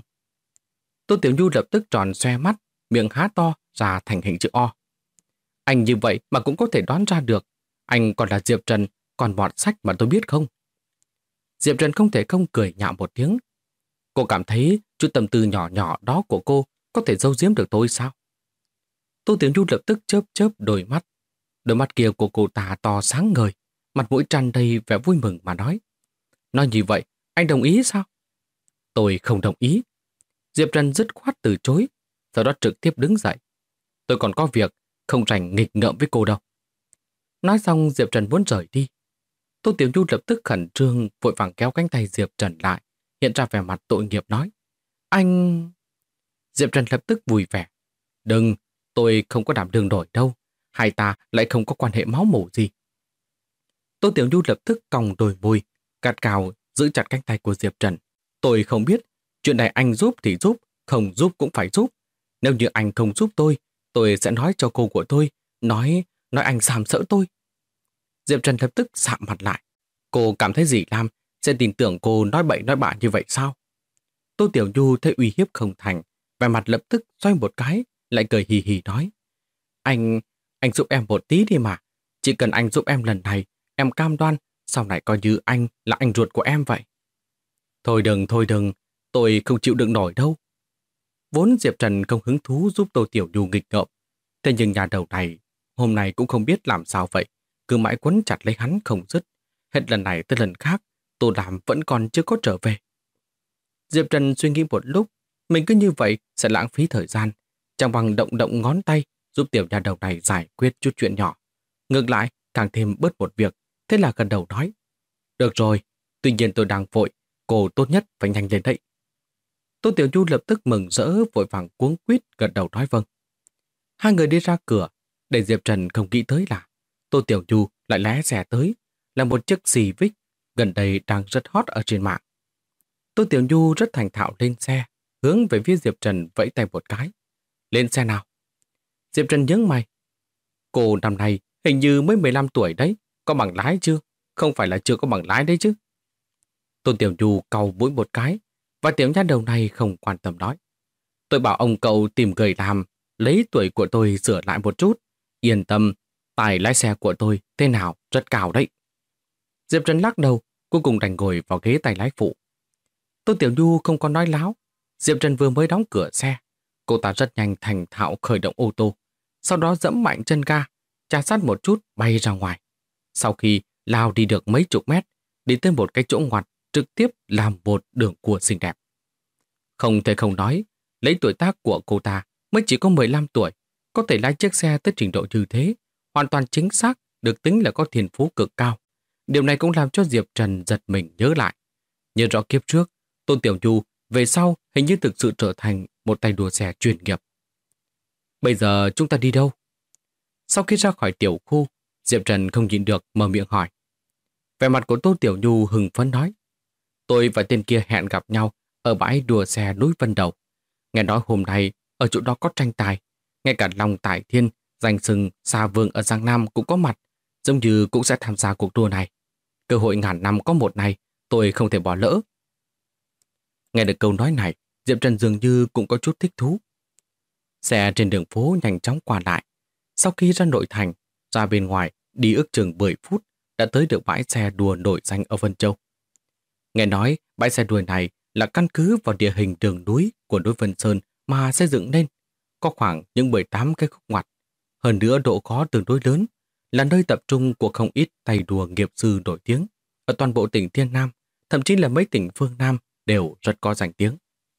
Tô Tiểu Nhu lập tức tròn xoe mắt, miệng há to ra thành hình chữ O. Anh như vậy mà cũng có thể đoán ra được, anh còn là Diệp Trần, còn bọt sách mà tôi biết không? Diệp Trần không thể không cười nhạo một tiếng. Cô cảm thấy chút tâm tư nhỏ nhỏ đó của cô có thể giấu giếm được tôi sao? Tô Tiểu Nhu lập tức chớp chớp đôi mắt kia của cô ta to sáng ngời, mặt mũi tràn đầy vẻ vui mừng mà nói. Nói như vậy, anh đồng ý sao? Tôi không đồng ý. Diệp Trần dứt khoát từ chối, sau đó trực tiếp đứng dậy. Tôi còn có việc, không rảnh nghịch ngợm với cô đâu. Nói xong Diệp Trần muốn rời đi. Tô Tiểu Nhu lập tức khẩn trương vội vàng kéo cánh tay Diệp Trần lại, hiện ra vẻ mặt tội nghiệp nói. Anh... Diệp Trần lập tức vui vẻ. Đừng, tôi không có đảm đương nổi đâu. Hai ta lại không có quan hệ máu mủ gì. Tô Tiểu Nhu lập tức còng đôi môi, gắt gao giữ chặt cánh tay của Diệp Trần. Tôi không biết, chuyện này anh giúp thì giúp, không giúp cũng phải giúp. Nếu như anh không giúp tôi sẽ nói cho cô của tôi, nói anh sàm sỡ tôi. Diệp Trần lập tức sạm mặt lại. Cô cảm thấy dì Lam sẽ tin tưởng cô nói bậy nói bạ như vậy sao? Tô Tiểu Nhu thấy uy hiếp không thành, vẻ mặt lập tức xoay một cái, lại cười hì hì nói. Anh giúp em một tí đi mà. Chỉ cần anh giúp em lần này, em cam đoan, sau này coi như anh là anh ruột của em vậy. Thôi đừng, tôi không chịu đựng nổi đâu. Vốn Diệp Trần không hứng thú giúp Tô Tiểu Nhu nghịch ngợm. Thế nhưng nhà đầu này, hôm nay cũng không biết làm sao vậy, cứ mãi quấn chặt lấy hắn không dứt. Hết lần này tới lần khác, Tô Đàm vẫn còn chưa có trở về. Diệp Trần suy nghĩ một lúc, mình cứ như vậy sẽ lãng phí thời gian, chẳng bằng động ngón tay giúp tiểu nhà đầu này giải quyết chút chuyện nhỏ. Ngược lại, càng thêm bớt một việc, thế là gần đầu nói. Được rồi, tuy nhiên tôi đang vội, cô tốt nhất phải nhanh lên đấy. Tô Tiểu Nhu lập tức mừng rỡ vội vàng cuống quýt gật đầu nói vâng. Hai người đi ra cửa, để Diệp Trần không nghĩ tới là Tô Tiểu Nhu lại lé xẻ tới, là một chiếc Civic gần đây đang rất hot ở trên mạng. Tô Tiểu Nhu rất thành thạo lên xe, hướng về phía Diệp Trần vẫy tay một cái. Lên xe nào. Diệp Trần nhướng mày. Cô năm nay Hình như mới 15 tuổi đấy, có bằng lái chưa? Không phải là chưa có bằng lái đấy chứ. Tôn Tiểu Nhu cau mũi một cái, và tiểu nha đầu này không quan tâm nói. Tôi bảo ông cậu tìm người làm, lấy tuổi của tôi sửa lại một chút. Yên tâm, tài lái xe của tôi thế nào rất cao đấy. Diệp Trần lắc đầu, cuối cùng đành ngồi vào ghế tay lái phụ. Tôn Tiểu Nhu không có nói láo. Diệp Trần vừa mới đóng cửa xe. Cô ta rất nhanh thành thạo khởi động ô tô. Sau đó dẫm mạnh chân ga, chà sát một chút bay ra ngoài. Sau khi lao đi được mấy chục mét, đi tới một cái chỗ ngoặt, trực tiếp làm một đường cua xinh đẹp. Không thể không nói, lấy tuổi tác của cô ta mới chỉ có 15 tuổi, có thể lái chiếc xe tới trình độ như thế, hoàn toàn chính xác, được tính là có thiên phú cực cao. Điều này cũng làm cho Diệp Trần giật mình nhớ lại. Nhớ rõ kiếp trước, Tôn Tiểu Nhu về sau hình như thực sự trở thành một tay đua xe chuyên nghiệp. Bây giờ chúng ta đi đâu? Sau khi ra khỏi tiểu khu, Diệp Trần không nhịn được mở miệng hỏi. Vẻ mặt của Tôn Tiểu Nhu hưng phấn nói. Tôi và tên kia hẹn gặp nhau ở bãi đua xe núi Vân Đầu. Nghe nói hôm nay ở chỗ đó có tranh tài. Ngay cả Long Tài Thiên, danh xưng Sa Vương ở Giang Nam cũng có mặt, giống như cũng sẽ tham gia cuộc đua này. Cơ hội ngàn năm có một này, tôi không thể bỏ lỡ. Nghe được câu nói này, Diệp Trần dường như cũng có chút thích thú. Xe trên đường phố nhanh chóng qua lại. Sau khi ra nội thành, ra bên ngoài đi ước chừng 10 phút đã tới được bãi xe đua nổi danh ở Vân Châu. Nghe nói bãi xe đua này là căn cứ vào địa hình đường núi của núi Vân Sơn mà xây dựng nên, có khoảng những 18 cái khúc ngoặt. Hơn nữa độ khó tương đối lớn, là nơi tập trung của không ít tay đua nghiệp dư nổi tiếng ở toàn bộ tỉnh Thiên Nam, thậm chí là mấy tỉnh phương Nam đều rất có danh tiếng.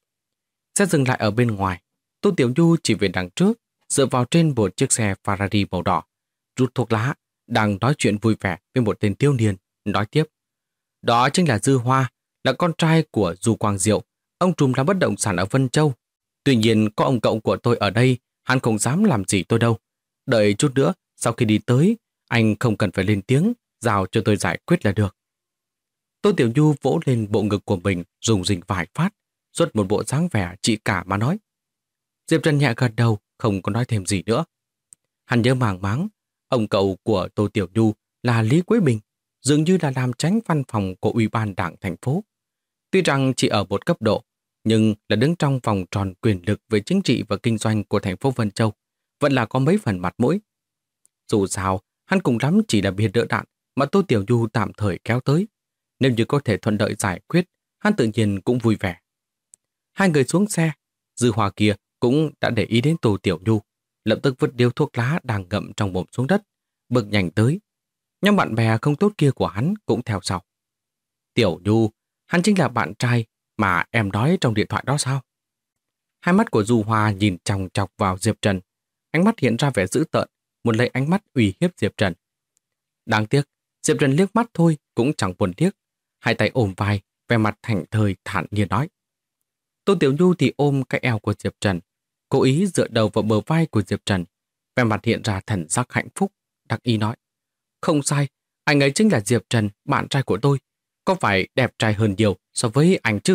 Xe dừng lại ở bên ngoài, Tô Tiểu Nhu chỉ về đằng trước, dựa vào trên một chiếc xe Ferrari màu đỏ, rút thuốc lá, đang nói chuyện vui vẻ với một tên thiếu niên, nói tiếp. Đó chính là Dư Hoa, là con trai của Du Quang Diệu, ông trùm làm bất động sản ở Vân Châu. Tuy nhiên có ông cậu của tôi ở đây, hắn không dám làm gì tôi đâu. Đợi chút nữa, sau khi đi tới, anh không cần phải lên tiếng, giao cho tôi giải quyết là được. Tô Tiểu Nhu vỗ lên bộ ngực của mình, rùng rinh vài phát, xuất một bộ dáng vẻ chị cả mà nói. Diệp Trần nhẹ gật đầu, không có nói thêm gì nữa. Hắn nhớ màng máng, ông cậu của Tô Tiểu Nhu là Lý Quế Bình, dường như là làm chánh văn phòng của Ủy ban Đảng thành phố. Tuy rằng chỉ ở một cấp độ, nhưng là đứng trong vòng tròn quyền lực về chính trị và kinh doanh của thành phố Vân Châu, vẫn là có mấy phần mặt mũi. Dù sao, hắn cùng lắm chỉ là biệt đỡ đạn mà Tô Tiểu Nhu tạm thời kéo tới. Nếu như có thể thuận lợi giải quyết, hắn tự nhiên cũng vui vẻ. Hai người xuống xe, Dư Hoa kia cũng đã để ý đến Tô Tiểu Nhu, lập tức vứt điếu thuốc lá đang ngậm trong bụng xuống đất, bước nhanh tới. Nhưng bạn bè không tốt kia của hắn cũng theo sau. Tiểu Nhu, hắn chính là bạn trai mà em nói trong điện thoại đó sao? Hai mắt của Du Hoa nhìn chòng chọc vào Diệp Trần, ánh mắt hiện ra vẻ dữ tợn, muốn lấy ánh mắt uy hiếp Diệp Trần. Đáng tiếc, Diệp Trần liếc mắt thôi cũng chẳng buồn tiếc, hai tay ôm vai, vẻ mặt thảnh thơi thản nhiên nói. Tô Tiểu Nhu thì ôm cái eo của Diệp Trần, cố ý dựa đầu vào bờ vai của Diệp Trần, vẻ mặt hiện ra thần sắc hạnh phúc, đắc ý nói. Không sai, anh ấy chính là Diệp Trần, bạn trai của tôi. Có phải đẹp trai hơn nhiều so với anh chứ?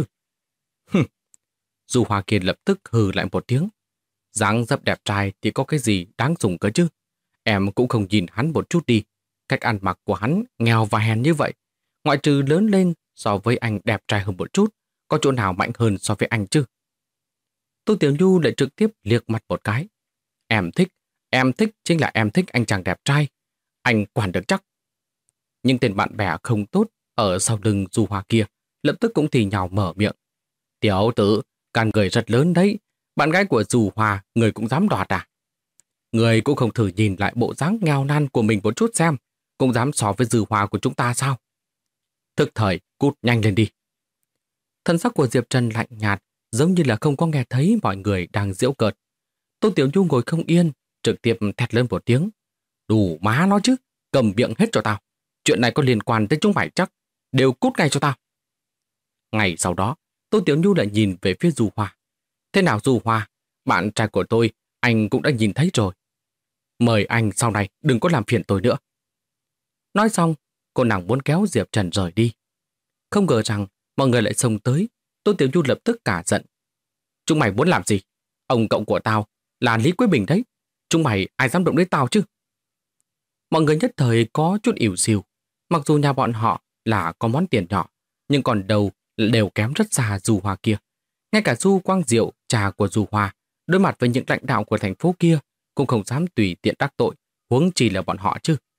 Du Hoa Kiệt lập tức hừ lại một tiếng. Dáng dấp đẹp trai thì có cái gì đáng dùng cơ chứ? Em cũng không nhìn hắn một chút đi. Cách ăn mặc của hắn nghèo và hèn như vậy. Ngoại trừ lớn lên so với anh đẹp trai hơn một chút, có chỗ nào mạnh hơn so với anh chứ? Tô Tiểu Nhu lại trực tiếp liếc mặt một cái. Em thích chính là em thích anh chàng đẹp trai. Anh quản được chắc. Nhưng tên bạn bè không tốt ở sau lưng Du Hoa kia lập tức cũng thì nhào mở miệng. Tiểu tử, gan người rất lớn đấy. Bạn gái của Du Hoa người cũng dám đoạt à? Người cũng không thử nhìn lại bộ dáng nghèo nàn của mình một chút xem, cũng dám so với Du Hoa của chúng ta sao? Thức thời, cút nhanh lên đi. Thân sắc của Diệp Trần lạnh nhạt, giống như là không có nghe thấy mọi người đang giễu cợt. Tô Tiểu Nhu ngồi không yên, trực tiếp thét lên một tiếng. Đủ má nó chứ, cầm miệng hết cho tao. Chuyện này có liên quan tới chúng mày chắc, đều cút ngay cho tao. Ngày sau đó, Tô Tiểu Nhu lại nhìn về phía Du Hoa. Thế nào Du Hoa, bạn trai của tôi, anh cũng đã nhìn thấy rồi. Mời anh sau này đừng có làm phiền tôi nữa. Nói xong, cô nàng muốn kéo Diệp Trần rời đi. Không ngờ rằng mọi người lại xông tới, Tô Tiểu Nhu lập tức cả giận. Chúng mày muốn làm gì? Ông cậu của tao là Lý Quế Bình đấy. Chúng mày ai dám động đến tao chứ? Mọi người nhất thời có chút ỉu xìu. Mặc dù nhà bọn họ là có món tiền nhỏ, nhưng còn đầu đều kém rất xa Du Hoa kia. Ngay cả Du Quang Diệu, cha của Du Hoa, đối mặt với những lãnh đạo của thành phố kia, cũng không dám tùy tiện đắc tội, huống chi là bọn họ chứ.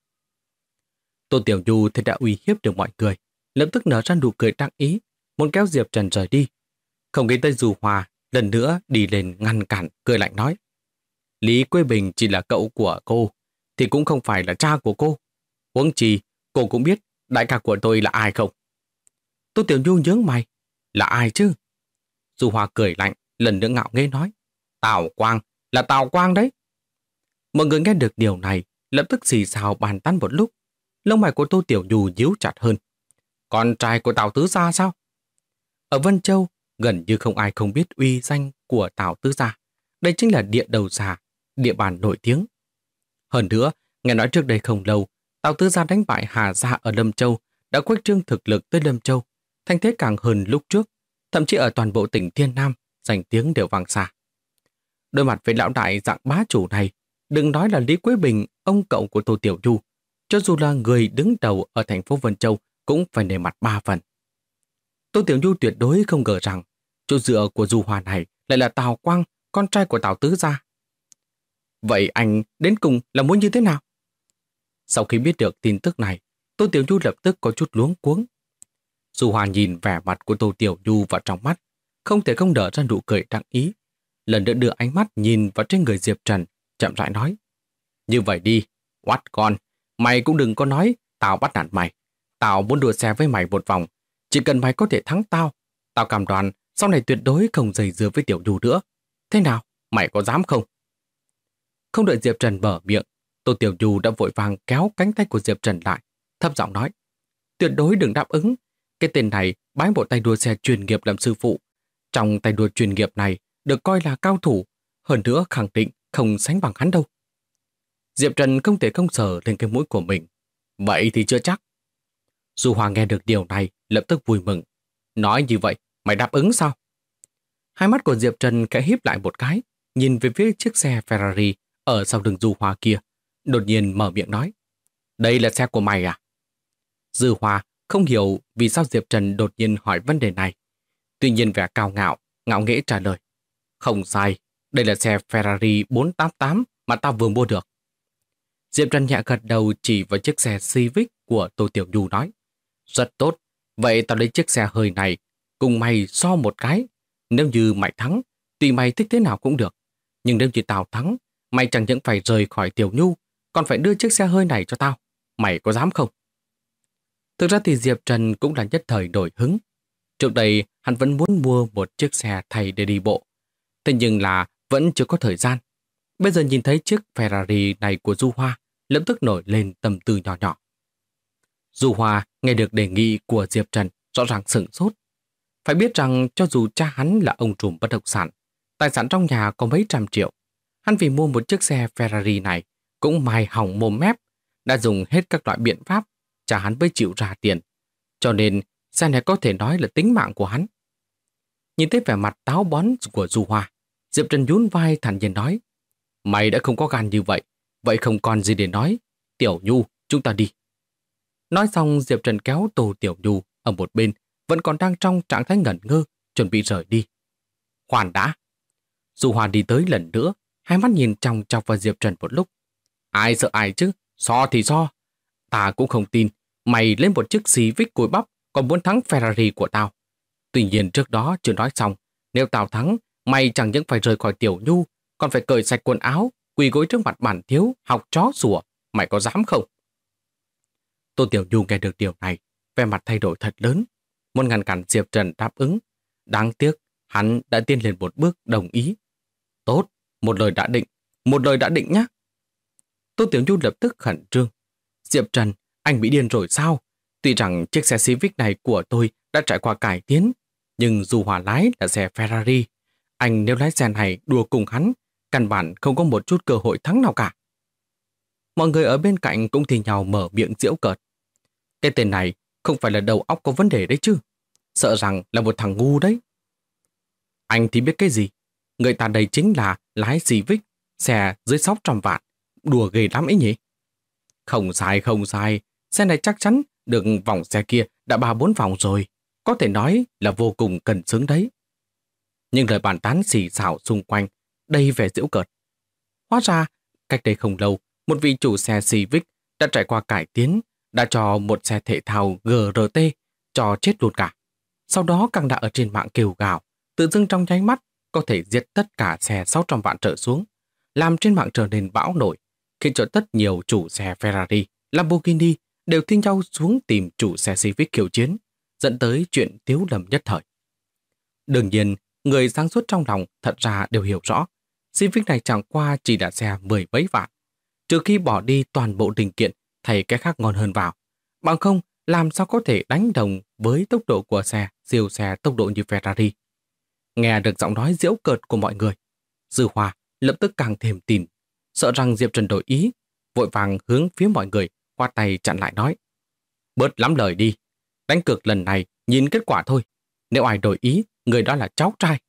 Tô Tiểu Nhu thì đã uy hiếp được mọi người, lập tức nở ra nụ cười đắc ý, muốn kéo Diệp Trần rời đi. Không nghĩ tới Du Hoa lần nữa đi lên ngăn cản, cười lạnh nói: Lý Quế Bình chỉ là cậu của cô, thì cũng không phải là cha của cô. Huống chi, cô cũng biết đại ca của tôi là ai không? Tô Tiểu Nhu nhướng mày: Là ai chứ? Du Hoa cười lạnh, lần nữa ngạo nghễ nói: Tào Quang, là Tào Quang đấy. Mọi người nghe được điều này, lập tức xì xào bàn tán một lúc. Lông mày của Tô Tiểu Nhu nhíu chặt hơn. Con trai của Tào Tứ Gia sao? Ở Vân Châu, gần như không ai không biết uy danh của Tào Tứ Gia. Đây chính là địa đầu xà, địa bàn nổi tiếng. Hơn nữa, nghe nói trước đây không lâu, Tào Tứ Gia đánh bại Hà Gia ở Lâm Châu, đã khuếch trương thực lực tới Lâm Châu, thành thế càng hơn lúc trước, thậm chí ở toàn bộ tỉnh Thiên Nam, danh tiếng đều vang xa. Đối mặt với lão đại dạng bá chủ này, đừng nói là Lý Quế Bình, ông cậu của Tô Tiểu Nhu, cho dù là người đứng đầu ở thành phố Vân Châu cũng phải nề mặt 3 phần. Tô Tiểu Nhu tuyệt đối không ngờ rằng chỗ dựa của Du Hoa này lại là Tào Quang, con trai của Tào Tứ Gia. Vậy anh đến cùng là muốn như thế nào? Sau khi biết được tin tức này, Tô Tiểu Nhu lập tức có chút luống cuống. Du Hoa nhìn vẻ mặt của Tô Tiểu Nhu vào trong mắt, không thể không đỡ ra nụ cười đắc ý. Lần nữa đưa ánh mắt nhìn vào trên người Diệp Trần, chậm rãi nói: Như vậy đi, oát con, mày cũng đừng có nói tao bắt nạt mày. Tao muốn đua xe với mày một vòng, chỉ cần mày có thể thắng tao, tao cam đoan sau này tuyệt đối không dây dưa với Tiểu Nhu nữa. Thế nào, mày có dám không? Không đợi Diệp Trần mở miệng, Tô Tiểu Nhu đã vội vàng kéo cánh tay của Diệp Trần lại, thấp giọng nói: Tuyệt đối đừng đáp ứng. Cái tên này bái bộ tay đua xe chuyên nghiệp làm sư phụ. Trong tay đua chuyên nghiệp này được coi là cao thủ, hơn nữa khẳng định không sánh bằng hắn đâu. Diệp Trần không thể không sờ lên cái mũi của mình. Vậy thì chưa chắc. Du Hoa nghe được điều này lập tức vui mừng. Nói như vậy, mày đáp ứng sao? Hai mắt của Diệp Trần khẽ híp lại một cái, nhìn về phía chiếc xe Ferrari ở sau lưng Du Hoa kia, đột nhiên mở miệng nói: Đây là xe của mày à? Du Hoa không hiểu vì sao Diệp Trần đột nhiên hỏi vấn đề này. Tuy nhiên vẻ cao ngạo, ngạo nghễ trả lời: Không sai, đây là xe Ferrari 488 mà tao vừa mua được. Diệp Trần nhẹ gật đầu chỉ vào chiếc xe Civic của Tô Tiểu Nhu nói: Rất tốt, vậy tao lấy chiếc xe hơi này, cùng mày so một cái. Nếu như mày thắng, tùy mày thích thế nào cũng được. Nhưng nếu như tao thắng, mày chẳng những phải rời khỏi Tiểu Nhu, còn phải đưa chiếc xe hơi này cho tao. Mày có dám không? Thực ra thì Diệp Trần cũng là nhất thời nổi hứng. Trước đây hắn vẫn muốn mua một chiếc xe thay để đi bộ. Thế nhưng là vẫn chưa có thời gian. Bây giờ nhìn thấy chiếc Ferrari này của Du Hoa, lập tức nổi lên tâm tư nhỏ nhỏ. Du Hoa nghe được đề nghị của Diệp Trần rõ ràng sửng sốt. Phải biết rằng cho dù cha hắn là ông trùm bất động sản, tài sản trong nhà có mấy trăm triệu, hắn vì mua một chiếc xe Ferrari này cũng mài hỏng mồm mép, đã dùng hết các loại biện pháp, cha hắn mới chịu ra tiền. Cho nên xe này có thể nói là tính mạng của hắn. Nhìn thấy vẻ mặt táo bón của Du Hoa, Diệp Trần nhún vai thản nhiên nói: Mày đã không có gan như vậy, vậy không còn gì để nói. Tiểu Nhu, chúng ta đi. Nói xong Diệp Trần kéo Tô Tiểu Nhu ở một bên, vẫn còn đang trong trạng thái ngẩn ngơ, chuẩn bị rời đi. Khoan đã. Du Hoa đi tới lần nữa, hai mắt nhìn chòng chọc vào Diệp Trần một lúc. Ai sợ ai chứ, so thì so. Ta cũng không tin, mày lên một chiếc Civic cùi bắp còn muốn thắng Ferrari của tao. Tuy nhiên trước đó chưa nói xong, nếu tao thắng, mày chẳng những phải rời khỏi Tiểu Nhu, còn phải cởi sạch quần áo, quỳ gối trước mặt bản thiếu, học chó sủa. Mày có dám không? Tô Tiểu Nhu nghe được điều này, vẻ mặt thay đổi thật lớn, muốn ngăn cản Diệp Trần đáp ứng. Đáng tiếc, hắn đã tiến lên một bước đồng ý. Tốt, một lời đã định nhé. Tô Tiểu Nhu lập tức khẩn trương. Diệp Trần, anh bị điên rồi sao? Tuy rằng chiếc xe Civic này của tôi đã trải qua cải tiến, nhưng dù Hòa lái là xe Ferrari, anh nếu lái xe này đùa cùng hắn, căn bản không có một chút cơ hội thắng nào cả. Mọi người ở bên cạnh cũng thì nhau mở miệng giễu cợt. Cái tên này không phải là đầu óc có vấn đề đấy chứ. Sợ rằng là một thằng ngu đấy. Anh thì biết cái gì? Người ta đây chính là lái Civic, xe dưới 600 vạn. Đùa ghê lắm ấy nhỉ? Không sai, không sai. Xe này chắc chắn được vòng xe kia đã 3-4 vòng rồi. Có thể nói là vô cùng cân xứng đấy. Nhưng lời bàn tán xì xào xung quanh đầy vẻ giễu cợt. Hóa ra, cách đây không lâu, một vị chủ xe Civic đã trải qua cải tiến, đã cho một xe thể thao GRT cho chết luôn cả. Sau đó càng đã ở trên mạng kêu gào, tự dưng trong nháy mắt có thể giết tất cả xe 600 vạn trở xuống, làm trên mạng trở nên bão nổi, khiến cho rất nhiều chủ xe Ferrari, Lamborghini đều thi nhau xuống tìm chủ xe Civic khiêu chiến, dẫn tới chuyện tiếu lầm nhất thời. Đương nhiên, người sáng suốt trong lòng thật ra đều hiểu rõ, Civic này chẳng qua chỉ là xe 10 mấy vạn, trừ khi bỏ đi toàn bộ linh kiện thay cái khác ngon hơn vào. Bằng không, làm sao có thể đánh đồng với tốc độ của siêu xe tốc độ như Ferrari. Nghe được giọng nói giễu cợt của mọi người, Dư Hoa lập tức càng thêm tin, sợ rằng Diệp Trần đổi ý, vội vàng hướng phía mọi người, khoát tay chặn lại nói: bớt lắm lời đi, đánh cược lần này nhìn kết quả thôi, nếu ai đổi ý, người đó là cháu trai.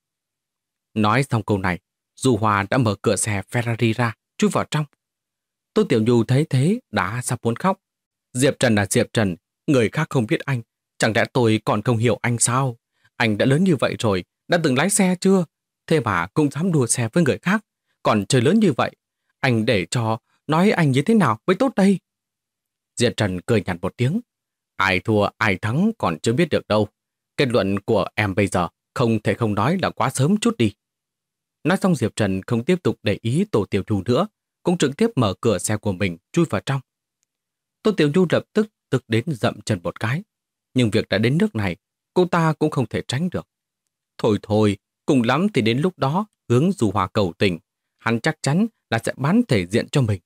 Nói xong câu này, Du Hoa đã mở cửa xe Ferrari ra, chui vào trong. Tô Tiểu Nhu thấy thế đã sắp muốn khóc. Diệp Trần là Diệp Trần, người khác không biết anh, chẳng lẽ tôi còn không hiểu anh sao? Anh đã lớn như vậy rồi, đã từng lái xe chưa? Thế mà cũng dám đua xe với người khác, còn chơi lớn như vậy. Anh để cho nói anh như thế nào mới tốt đây? Diệp Trần cười nhạt một tiếng. Ai thua ai thắng còn chưa biết được đâu. Kết luận của em bây giờ không thể không nói là quá sớm chút đi. Nói xong Diệp Trần không tiếp tục để ý Tô Tiểu Nhu nữa, cũng trực tiếp mở cửa xe của mình chui vào trong. Tô Tiểu Nhu lập tức tức đến dậm chân một cái. Nhưng việc đã đến nước này, cô ta cũng không thể tránh được. Thôi thôi, cùng lắm thì đến lúc đó hướng Du Hoa cầu tình, hắn chắc chắn là sẽ bán thể diện cho mình.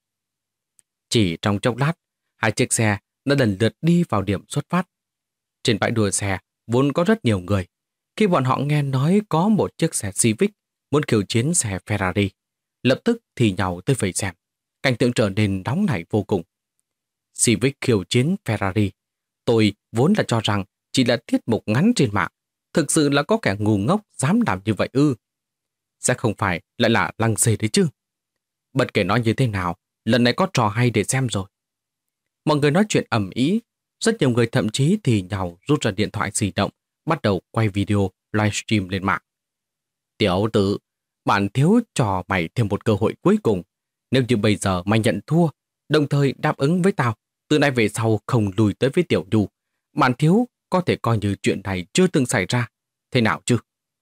Chỉ trong chốc lát, hai chiếc xe đã lần lượt đi vào điểm xuất phát. Trên bãi đua xe vốn có rất nhiều người. Khi bọn họ nghe nói có một chiếc xe Civic muốn khiêu chiến xe Ferrari, lập tức thì nhào tới vây xem. Cảnh tượng trở nên nóng nảy vô cùng. Civic khiêu chiến Ferrari, tôi vốn là cho rằng chỉ là tiết mục ngắn trên mạng. Thực sự là có kẻ ngu ngốc dám làm như vậy ư? Sẽ không phải lại là lăng xê đấy chứ? Bất kể nói như thế nào, lần này có trò hay để xem rồi. Mọi người nói chuyện ầm ĩ, rất nhiều người thậm chí thì nhào rút ra điện thoại di động, bắt đầu quay video livestream lên mạng. Tiểu tử, bạn thiếu cho mày thêm một cơ hội cuối cùng. Nếu như bây giờ mày nhận thua, đồng thời đáp ứng với tao, từ nay về sau không lùi tới với Tiểu Nhu, bạn thiếu có thể coi như chuyện này chưa từng xảy ra. Thế nào chứ?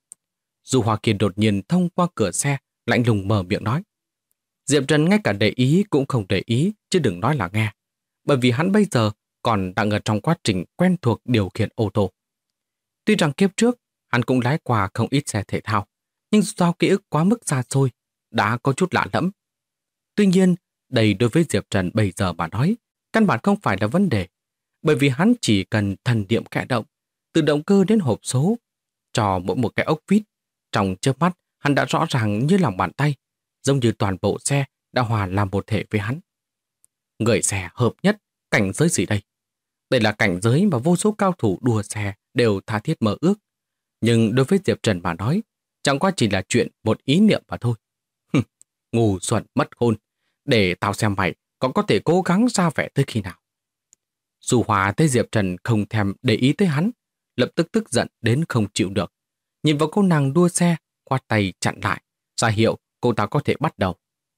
Du Hoa Kiên đột nhiên thông qua cửa xe, lạnh lùng mở miệng nói. Diệp Trần ngay cả để ý cũng không để ý, chứ đừng nói là nghe. Bởi vì hắn bây giờ còn đang ở trong quá trình quen thuộc điều khiển ô tô. Tuy rằng kiếp trước, hắn cũng lái qua không ít xe thể thao, nhưng do ký ức quá mức xa xôi, đã có chút lạ lẫm. Tuy nhiên, đây đối với Diệp Trần bây giờ mà nói, căn bản không phải là vấn đề, bởi vì hắn chỉ cần thần niệm khẽ động, từ động cơ đến hộp số, cho mỗi một cái ốc vít. Trong chớp mắt, hắn đã rõ ràng như lòng bàn tay, giống như toàn bộ xe đã hòa làm một thể với hắn. Người xe hợp nhất, cảnh giới gì đây? Đây là cảnh giới mà vô số cao thủ đua xe đều tha thiết mơ ước. Nhưng đối với Diệp Trần mà nói, chẳng qua chỉ là chuyện một ý niệm mà thôi. Ngu xuẩn mất khôn, để tao xem mày còn có thể cố gắng ra vẻ tới khi nào. Du Hoa thấy Diệp Trần không thèm để ý tới hắn, lập tức tức giận đến không chịu được. Nhìn vào cô nàng đua xe, quát tay chặn lại, ra hiệu cô ta có thể bắt đầu.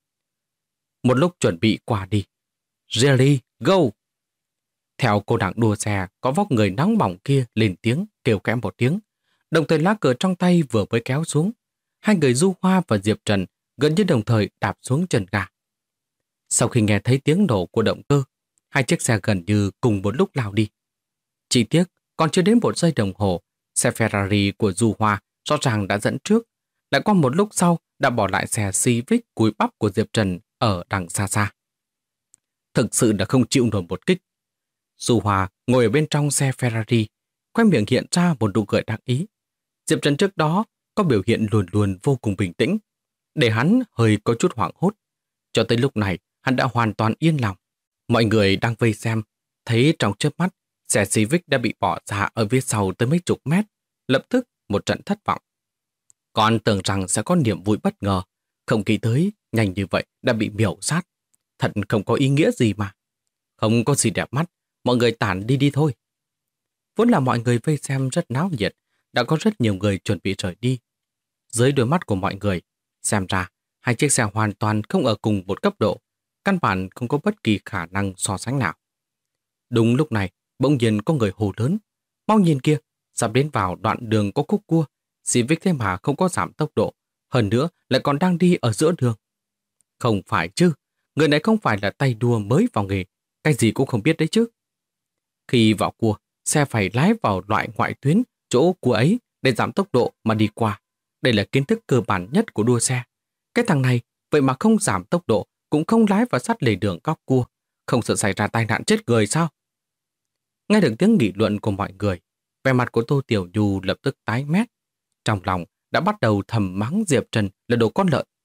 Một lúc chuẩn bị qua đi. Jerry, go! Theo cô nàng đua xe có vóc người nóng bỏng kia lên tiếng, kêu kém một tiếng, đồng thời lá cờ trong tay vừa mới kéo xuống. Hai người Du Hoa và Diệp Trần gần như đồng thời đạp xuống chân ga. Sau khi nghe thấy tiếng nổ của động cơ, hai chiếc xe gần như cùng một lúc lao đi. Chỉ tiếc, còn chưa đến 1 giây đồng hồ, xe Ferrari của Du Hoa rõ ràng đã dẫn trước, lại qua một lúc sau đã bỏ lại xe Civic cúi bắp của Diệp Trần ở đằng xa xa. Thực sự đã không chịu nổi một kích. Du Hoa ngồi ở bên trong xe Ferrari, khoe miệng hiện ra một nụ cười đắc ý. Diệp Trần trước đó có biểu hiện luôn luôn vô cùng bình tĩnh, để hắn hơi có chút hoảng hốt. Cho tới lúc này, hắn đã hoàn toàn yên lòng. Mọi người đang vây xem, thấy trong chớp mắt, xe Civic đã bị bỏ ra ở phía sau tới mấy chục mét, lập tức một trận thất vọng. Còn tưởng rằng sẽ có niềm vui bất ngờ, không nghĩ tới nhanh như vậy đã bị miểu sát. Thật không có ý nghĩa gì mà. Không có gì đẹp mắt, mọi người tản đi đi thôi. Vốn là mọi người vây xem rất náo nhiệt, đã có rất nhiều người chuẩn bị rời đi. Dưới đôi mắt của mọi người, xem ra hai chiếc xe hoàn toàn không ở cùng một cấp độ, căn bản không có bất kỳ khả năng so sánh nào. Đúng lúc này, bỗng nhiên có người hô lớn. Mau nhìn kia, sắp đến vào đoạn đường có khúc cua, Civic thế mà không có giảm tốc độ, hơn nữa lại còn đang đi ở giữa đường. Không phải chứ, người này không phải là tay đua mới vào nghề, cái gì cũng không biết đấy chứ. Khi vào cua, xe phải lái vào loại ngoại tuyến chỗ cua ấy để giảm tốc độ mà đi qua. Đây là kiến thức cơ bản nhất của đua xe. Cái thằng này vậy mà không giảm tốc độ, cũng không lái vào sát lề đường góc cua, không sợ xảy ra tai nạn chết người sao? Nghe được tiếng nghị luận của mọi người, vẻ mặt của Tô Tiểu Nhu lập tức tái mét. Trong lòng đã bắt đầu thầm mắng Diệp Trần là đồ con lợn.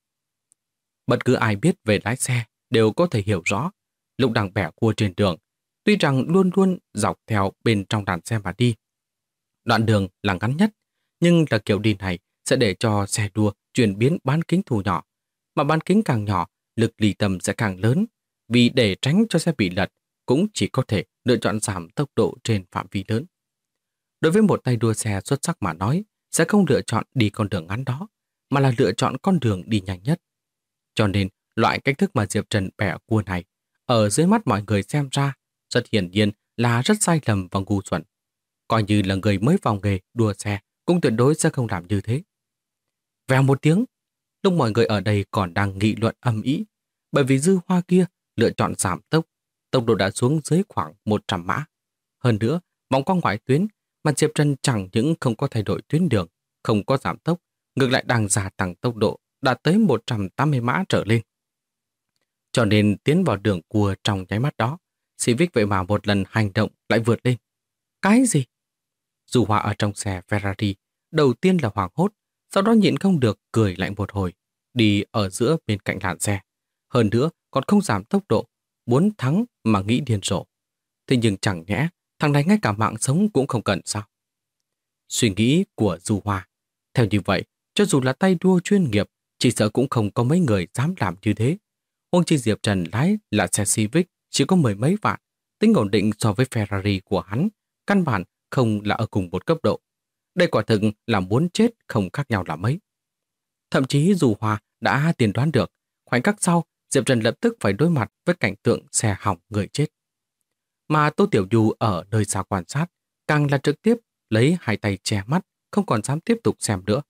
Bất cứ ai biết về lái xe đều có thể hiểu rõ, lúc đang bẻ cua trên đường, tuy rằng luôn luôn dọc theo bên trong đàn xe mà đi. Đoạn đường là ngắn nhất, nhưng là kiểu đi này sẽ để cho xe đua chuyển biến bán kính thu nhỏ. Mà bán kính càng nhỏ, lực lì tầm sẽ càng lớn, vì để tránh cho xe bị lật, cũng chỉ có thể lựa chọn giảm tốc độ trên phạm vi lớn. Đối với một tay đua xe xuất sắc mà nói, sẽ không lựa chọn đi con đường ngắn đó, mà là lựa chọn con đường đi nhanh nhất. Cho nên, loại cách thức mà Diệp Trần bẻ cua này, ở dưới mắt mọi người xem ra, rất hiển nhiên là rất sai lầm và ngu xuẩn. Coi như là người mới vào nghề đua xe, cũng tuyệt đối sẽ không làm như thế. Vèo một tiếng, lúc mọi người ở đây còn đang nghị luận ầm ĩ, bởi vì Dư Hoa kia lựa chọn giảm tốc độ đã xuống dưới khoảng 100 mã. Hơn nữa, vòng qua ngoại tuyến, mà Diệp Trần chẳng những không có thay đổi tuyến đường, không có giảm tốc, ngược lại đang gia tăng tốc độ đạt tới 180 mã trở lên. Cho nên tiến vào đường cua trong nháy mắt đó, Civic vậy mà một lần hành động lại vượt lên. Cái gì? Dù Hoa ở trong xe Ferrari, đầu tiên là hoảng hốt, sau đó nhịn không được cười lạnh một hồi, đi ở giữa bên cạnh làn xe. Hơn nữa còn không giảm tốc độ, muốn thắng mà nghĩ điên rồ. Thế nhưng chẳng nhẽ thằng này ngay cả mạng sống cũng không cần sao? Suy nghĩ của Du Hoa. Theo như vậy, cho dù là tay đua chuyên nghiệp, chỉ sợ cũng không có mấy người dám làm như thế. Huống chi Diệp Trần lái là xe Civic chỉ có mười mấy vạn, tính ổn định so với Ferrari của hắn, căn bản không là ở cùng một cấp độ. Đây quả thực là muốn chết không khác nhau là mấy. Thậm chí Du Hoa đã tiên đoán được, khoảnh khắc sau, Diệp Trần lập tức phải đối mặt với cảnh tượng xe hỏng người chết. Mà Tô Tiểu Du ở nơi xa quan sát, càng là trực tiếp lấy hai tay che mắt, không còn dám tiếp tục xem nữa.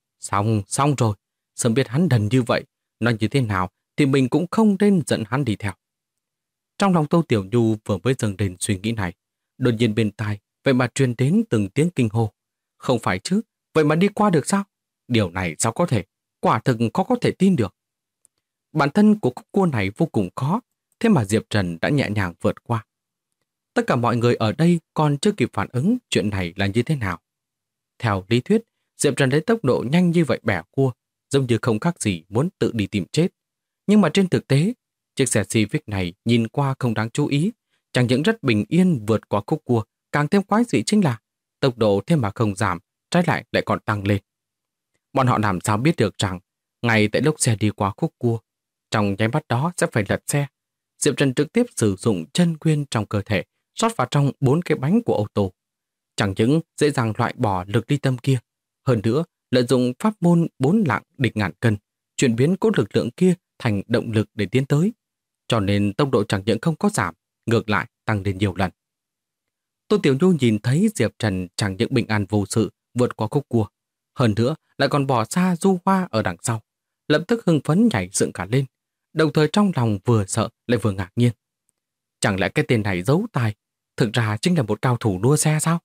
Xong rồi, sớm biết hắn đần như vậy, nói như thế nào thì mình cũng không nên dẫn hắn đi theo. Trong lòng Tô Tiểu Du vừa mới dâng lên suy nghĩ này, đột nhiên bên tai vậy mà truyền đến từng tiếng kinh hô. Không phải chứ, vậy mà đi qua được sao? Điều này sao có thể? Quả thực khó có thể tin được. Bản thân của khúc cua này vô cùng khó, thế mà Diệp Trần đã nhẹ nhàng vượt qua. Tất cả mọi người ở đây còn chưa kịp phản ứng chuyện này là như thế nào. Theo lý thuyết, Diệp Trần lấy tốc độ nhanh như vậy bẻ cua, giống như không khác gì muốn tự đi tìm chết. Nhưng mà trên thực tế, chiếc xe Civic này nhìn qua không đáng chú ý, chẳng những rất bình yên vượt qua khúc cua, càng thêm quái dị chính là tốc độ thêm mà không giảm, trái lại còn tăng lên. Bọn họ làm sao biết được rằng, ngay tại lúc xe đi qua khúc cua, trong nháy mắt đó sẽ phải lật xe. Diệp Trần trực tiếp sử dụng chân nguyên trong cơ thể, rót vào trong 4 cái bánh của ô tô. Chẳng những dễ dàng loại bỏ lực ly tâm kia, hơn nữa lợi dụng pháp môn 4 lạng địch ngàn cân, chuyển biến cỗ lực lượng kia thành động lực để tiến tới. Cho nên tốc độ chẳng những không có giảm, ngược lại tăng lên nhiều lần. Tô Tiểu Nhu nhìn thấy Diệp Trần chẳng những bình an vô sự vượt qua khúc cua, hơn nữa lại còn bỏ xa Du Hoa ở đằng sau, lập tức hưng phấn nhảy dựng cả lên, đồng thời trong lòng vừa sợ lại vừa ngạc nhiên. Chẳng lẽ cái tên này giấu tài, thực ra chính là một cao thủ đua xe sao?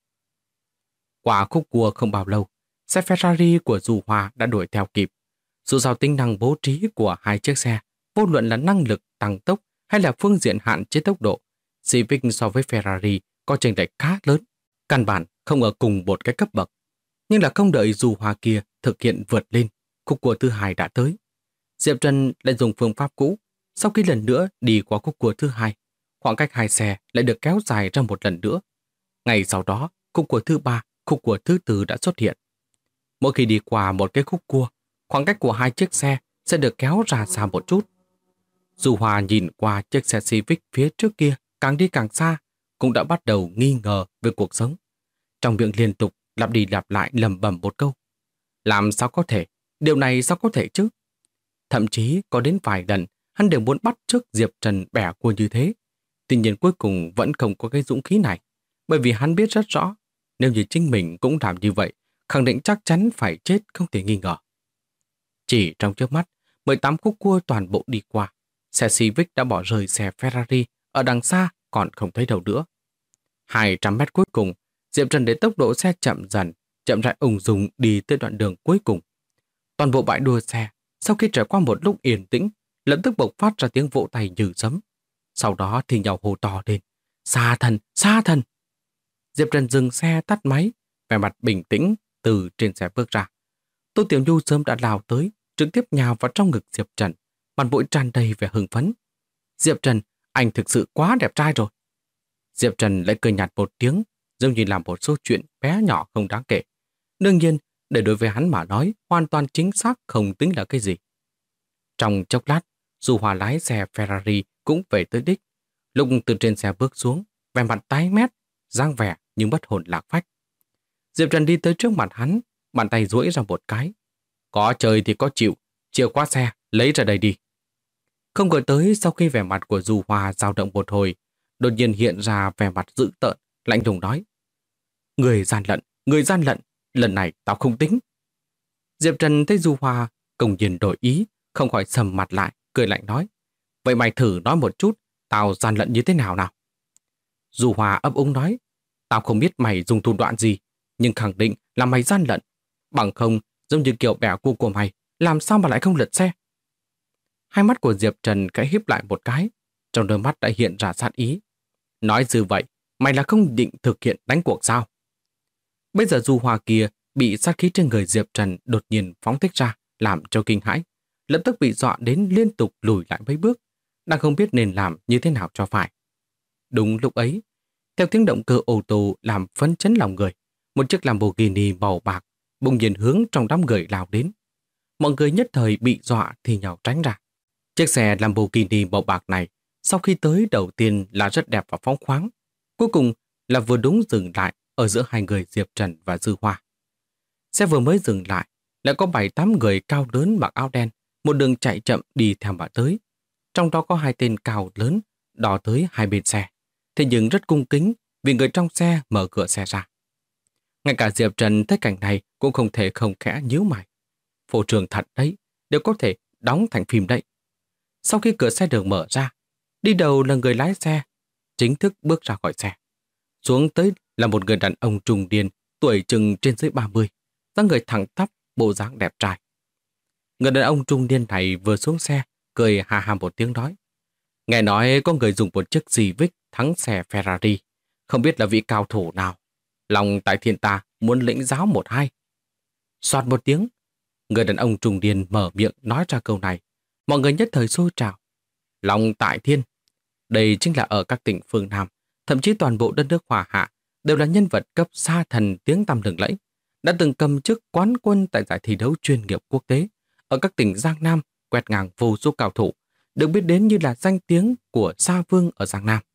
Qua khúc cua không bao lâu, xe Ferrari của Du Hoa đã đuổi theo kịp. Dù sao tính năng bố trí của hai chiếc xe, vô luận là năng lực tăng tốc hay là phương diện hạn chế tốc độ, Civic so với Ferrari có chênh lệch khá lớn, căn bản không ở cùng một cái cấp bậc. Nhưng là không đợi Du Hoa kia thực hiện vượt lên, khúc cua thứ hai đã tới. Diệp Trần lại dùng phương pháp cũ, sau khi lần nữa đi qua khúc cua thứ hai, khoảng cách hai xe lại được kéo dài ra một lần nữa. Ngày sau đó, khúc cua thứ ba, khúc cua thứ tư đã xuất hiện. Mỗi khi đi qua một cái khúc cua, khoảng cách của hai chiếc xe sẽ được kéo ra xa một chút. Du Hoa nhìn qua chiếc xe Civic phía trước kia, càng đi càng xa, cũng đã bắt đầu nghi ngờ về cuộc sống. Trong miệng liên tục lặp đi lặp lại lẩm bẩm một câu. Làm sao có thể? Điều này sao có thể chứ? Thậm chí có đến vài lần hắn đều muốn bắt chước Diệp Trần bẻ cua như thế. Tuy nhiên cuối cùng vẫn không có cái dũng khí này, bởi vì hắn biết rất rõ, nếu như chính mình cũng làm như vậy, khẳng định chắc chắn phải chết không thể nghi ngờ. Chỉ trong chớp mắt, 18 khúc cua toàn bộ đi qua. Xe Civic đã bỏ rơi xe Ferrari ở đằng xa còn không thấy đâu nữa. 200 mét cuối cùng, Diệp Trần để tốc độ xe chậm dần, chậm rãi ung dung đi tới đoạn đường cuối cùng. Toàn bộ bãi đua xe, sau khi trải qua một lúc yên tĩnh, lập tức bộc phát ra tiếng vỗ tay như sấm. Sau đó thì nhau hô to lên. Xa thần, xa thần! Diệp Trần dừng xe tắt máy, vẻ mặt bình tĩnh từ trên xe bước ra. Tô Tiểu Nhu sớm đã lao tới, trực tiếp nhào vào trong ngực Diệp Trần, mặt mũi tràn đầy vẻ hưng phấn. Diệp Trần, anh thực sự quá đẹp trai rồi. Diệp Trần lại cười nhạt một tiếng, giống như làm một số chuyện bé nhỏ không đáng kể. Đương nhiên, để đối với hắn mà nói, hoàn toàn chính xác không tính là cái gì. Trong chốc lát, Du Hòa lái xe Ferrari cũng về tới đích. Lúc từ trên xe bước xuống, vẻ mặt tái mét, dáng vẻ nhưng bất hồn lạc phách. Diệp Trần đi tới trước mặt hắn, bàn tay duỗi ra một cái. Có chơi thì có chịu, chìa khóa xe, lấy ra đây đi. Không ngờ tới sau khi vẻ mặt của Du Hòa dao động một hồi, đột nhiên hiện ra vẻ mặt dữ tợn, lạnh lùng nói. Người gian lận, lần này tao không tính. Diệp Trần thấy Du Hòa công nhiên đổi ý, không khỏi sầm mặt lại, cười lạnh nói. Vậy mày thử nói một chút, tao gian lận như thế nào nào? Du Hòa ấp úng nói. Tao không biết mày dùng thủ đoạn gì, nhưng khẳng định là mày gian lận. Bằng không, giống như kiểu bẻ cua của mày, làm sao mà lại không lật xe? Hai mắt của Diệp Trần khẽ híp lại một cái, trong đôi mắt đã hiện ra sát ý. Nói như vậy, mày là không định thực hiện đánh cuộc sao? Bây giờ Du Hòa kia bị sát khí trên người Diệp Trần đột nhiên phóng thích ra, làm cho kinh hãi, lập tức bị dọa đến liên tục lùi lại mấy bước, đang không biết nên làm như thế nào cho phải. Đúng lúc ấy, theo tiếng động cơ ô tô làm phấn chấn lòng người, một chiếc Lamborghini màu bạc bỗng nhiên hướng trong đám người lao đến. Mọi người nhất thời bị dọa thì nhào tránh ra. Chiếc xe Lamborghini màu bạc này sau khi tới đầu tiên là rất đẹp và phóng khoáng, cuối cùng là vừa đúng dừng lại ở giữa hai người Diệp Trần và Dư Hoa. Xe vừa mới dừng lại, lại có 7-8 người cao lớn mặc áo đen, một đường chạy chậm đi theo mà tới. Trong đó có 2 tên cao lớn, đỏ tới hai bên xe, thế nhưng rất cung kính vì người trong xe mở cửa xe ra. Ngay cả Diệp Trần thấy cảnh này cũng không thể không khẽ nhíu mày. Phô trương thật đấy, đều có thể đóng thành phim đấy. Sau khi cửa xe được mở ra, đi đầu là người lái xe, chính thức bước ra khỏi xe. Xuống tới là một người đàn ông trung niên, tuổi chừng trên dưới 30, dáng người thẳng tắp, bộ dáng đẹp trai. Người đàn ông trung niên này vừa xuống xe, cười hà hà một tiếng nói. Nghe nói có người dùng một chiếc Civic thắng xe Ferrari, không biết là vị cao thủ nào. Lòng tại thiên ta muốn lĩnh giáo một hai. Soạt một tiếng, người đàn ông trung niên mở miệng nói ra câu này. Mọi người nhất thời sôi trào. Lòng tại thiên. Đây chính là ở các tỉnh phương Nam, thậm chí toàn bộ đất nước Hoa Hạ đều là nhân vật cấp sa thần tiếng tăm lừng lẫy, đã từng cầm chức quán quân tại giải thi đấu chuyên nghiệp quốc tế ở các tỉnh Giang Nam, quét ngang vô số cao thủ, được biết đến như là danh tiếng của Sa Vương ở Giang Nam.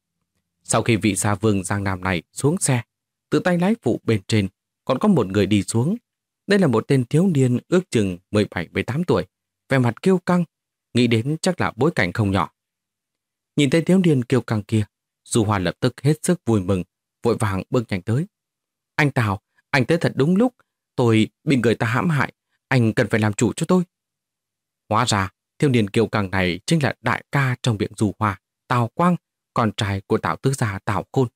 Sau khi vị Sa Vương Giang Nam này xuống xe, từ tay lái phụ bên trên còn có một người đi xuống. Đây là một tên thiếu niên ước chừng 17-18 tuổi, vẻ mặt kiêu căng, nghĩ đến chắc là bối cảnh không nhỏ. Nhìn thấy thiếu niên kiêu căng kia, Du Hoa lập tức hết sức vui mừng, vội vàng bước nhanh tới. Anh Tào, anh tới thật đúng lúc, tôi bị người ta hãm hại, anh cần phải làm chủ cho tôi. Hóa ra, thiếu niên kiêu căng này chính là đại ca trong miệng Du Hoa, Tào Quang, con trai của Tào tứ gia Tào Khôn.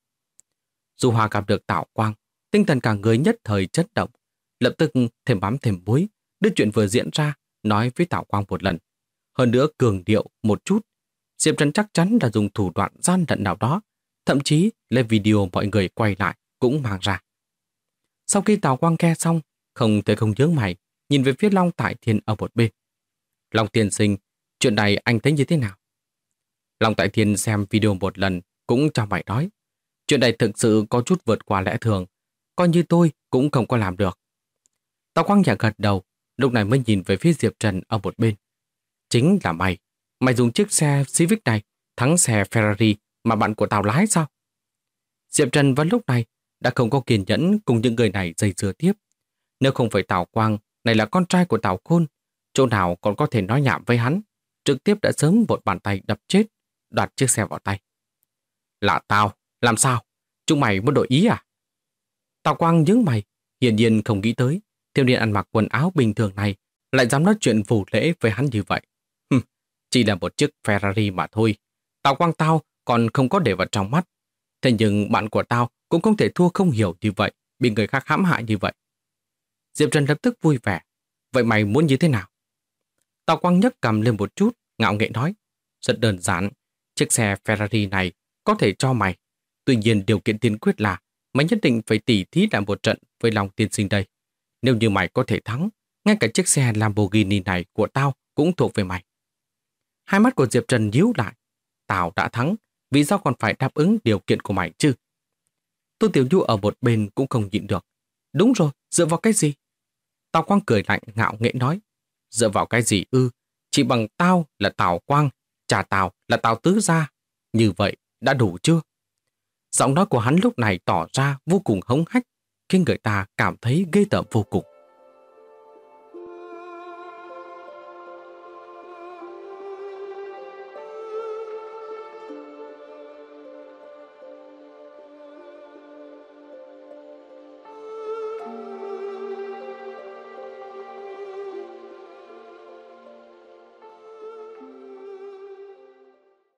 Du Hoa gặp được Tào Quang, tinh thần cả người nhất thời chấn động, lập tức thêm mắm thêm muối, đưa chuyện vừa diễn ra nói với Tào Quang một lần. Hơn nữa cường điệu một chút, Diệp Trần chắc chắn là dùng thủ đoạn gian lận nào đó, thậm chí lấy video mọi người quay lại cũng mang ra. Sau khi Tào Quang nghe xong, không thể không nhướng mày, nhìn về phía Long Tại Thiên ở một bên. Long tiên sinh, chuyện này anh thấy như thế nào? Long Tại Thiên xem video một lần cũng cho mày nói. Chuyện này thực sự có chút vượt qua lẽ thường, coi như tôi cũng không có làm được. Tào Quang nhẹ gật đầu, lúc này mới nhìn về phía Diệp Trần ở một bên. Chính là mày dùng chiếc xe Civic này thắng xe Ferrari mà bạn của tao lái sao? Diệp Trần vào lúc này đã không có kiên nhẫn cùng những người này dây dưa tiếp. Nếu không phải Tào Quang này là con trai của Tào Khôn, chỗ nào còn có thể nói nhảm với hắn, trực tiếp đã sớm một bàn tay đập chết, đoạt chiếc xe vào tay. Là tao, làm sao? Chúng mày muốn đổi ý à? Tào Quang nhướng mày, hiển nhiên không nghĩ tới thiếu niên ăn mặc quần áo bình thường này lại dám nói chuyện vô lễ với hắn như vậy. Chỉ là một chiếc Ferrari mà thôi. Tào Quang tao còn không có để vào trong mắt. Thế nhưng bạn của tao cũng không thể thua không hiểu như vậy, bị người khác hãm hại như vậy. Diệp Trần lập tức vui vẻ. Vậy mày muốn như thế nào? Tào Quang nhấc cằm lên một chút, ngạo nghễ nói. Rất đơn giản, chiếc xe Ferrari này có thể cho mày. Tuy nhiên điều kiện tiên quyết là mày nhất định phải tỉ thí lại một trận với Long tiên sinh đây. Nếu như mày có thể thắng, ngay cả chiếc xe Lamborghini này của tao cũng thuộc về mày. Hai mắt của Diệp Trần nhíu lại. Tao đã thắng, vì sao còn phải đáp ứng điều kiện của mày chứ? Tô Tiểu Nhu ở một bên cũng không nhịn được. Đúng rồi, dựa vào cái gì? Tào Quang cười lạnh ngạo nghễ nói. Dựa vào cái gì ư? Chỉ bằng tao là Tào Quang, cha tao là Tào Tứ Gia. Như vậy đã đủ chưa? Giọng nói của hắn lúc này tỏ ra vô cùng hống hách, khiến người ta cảm thấy ghê tởm vô cùng.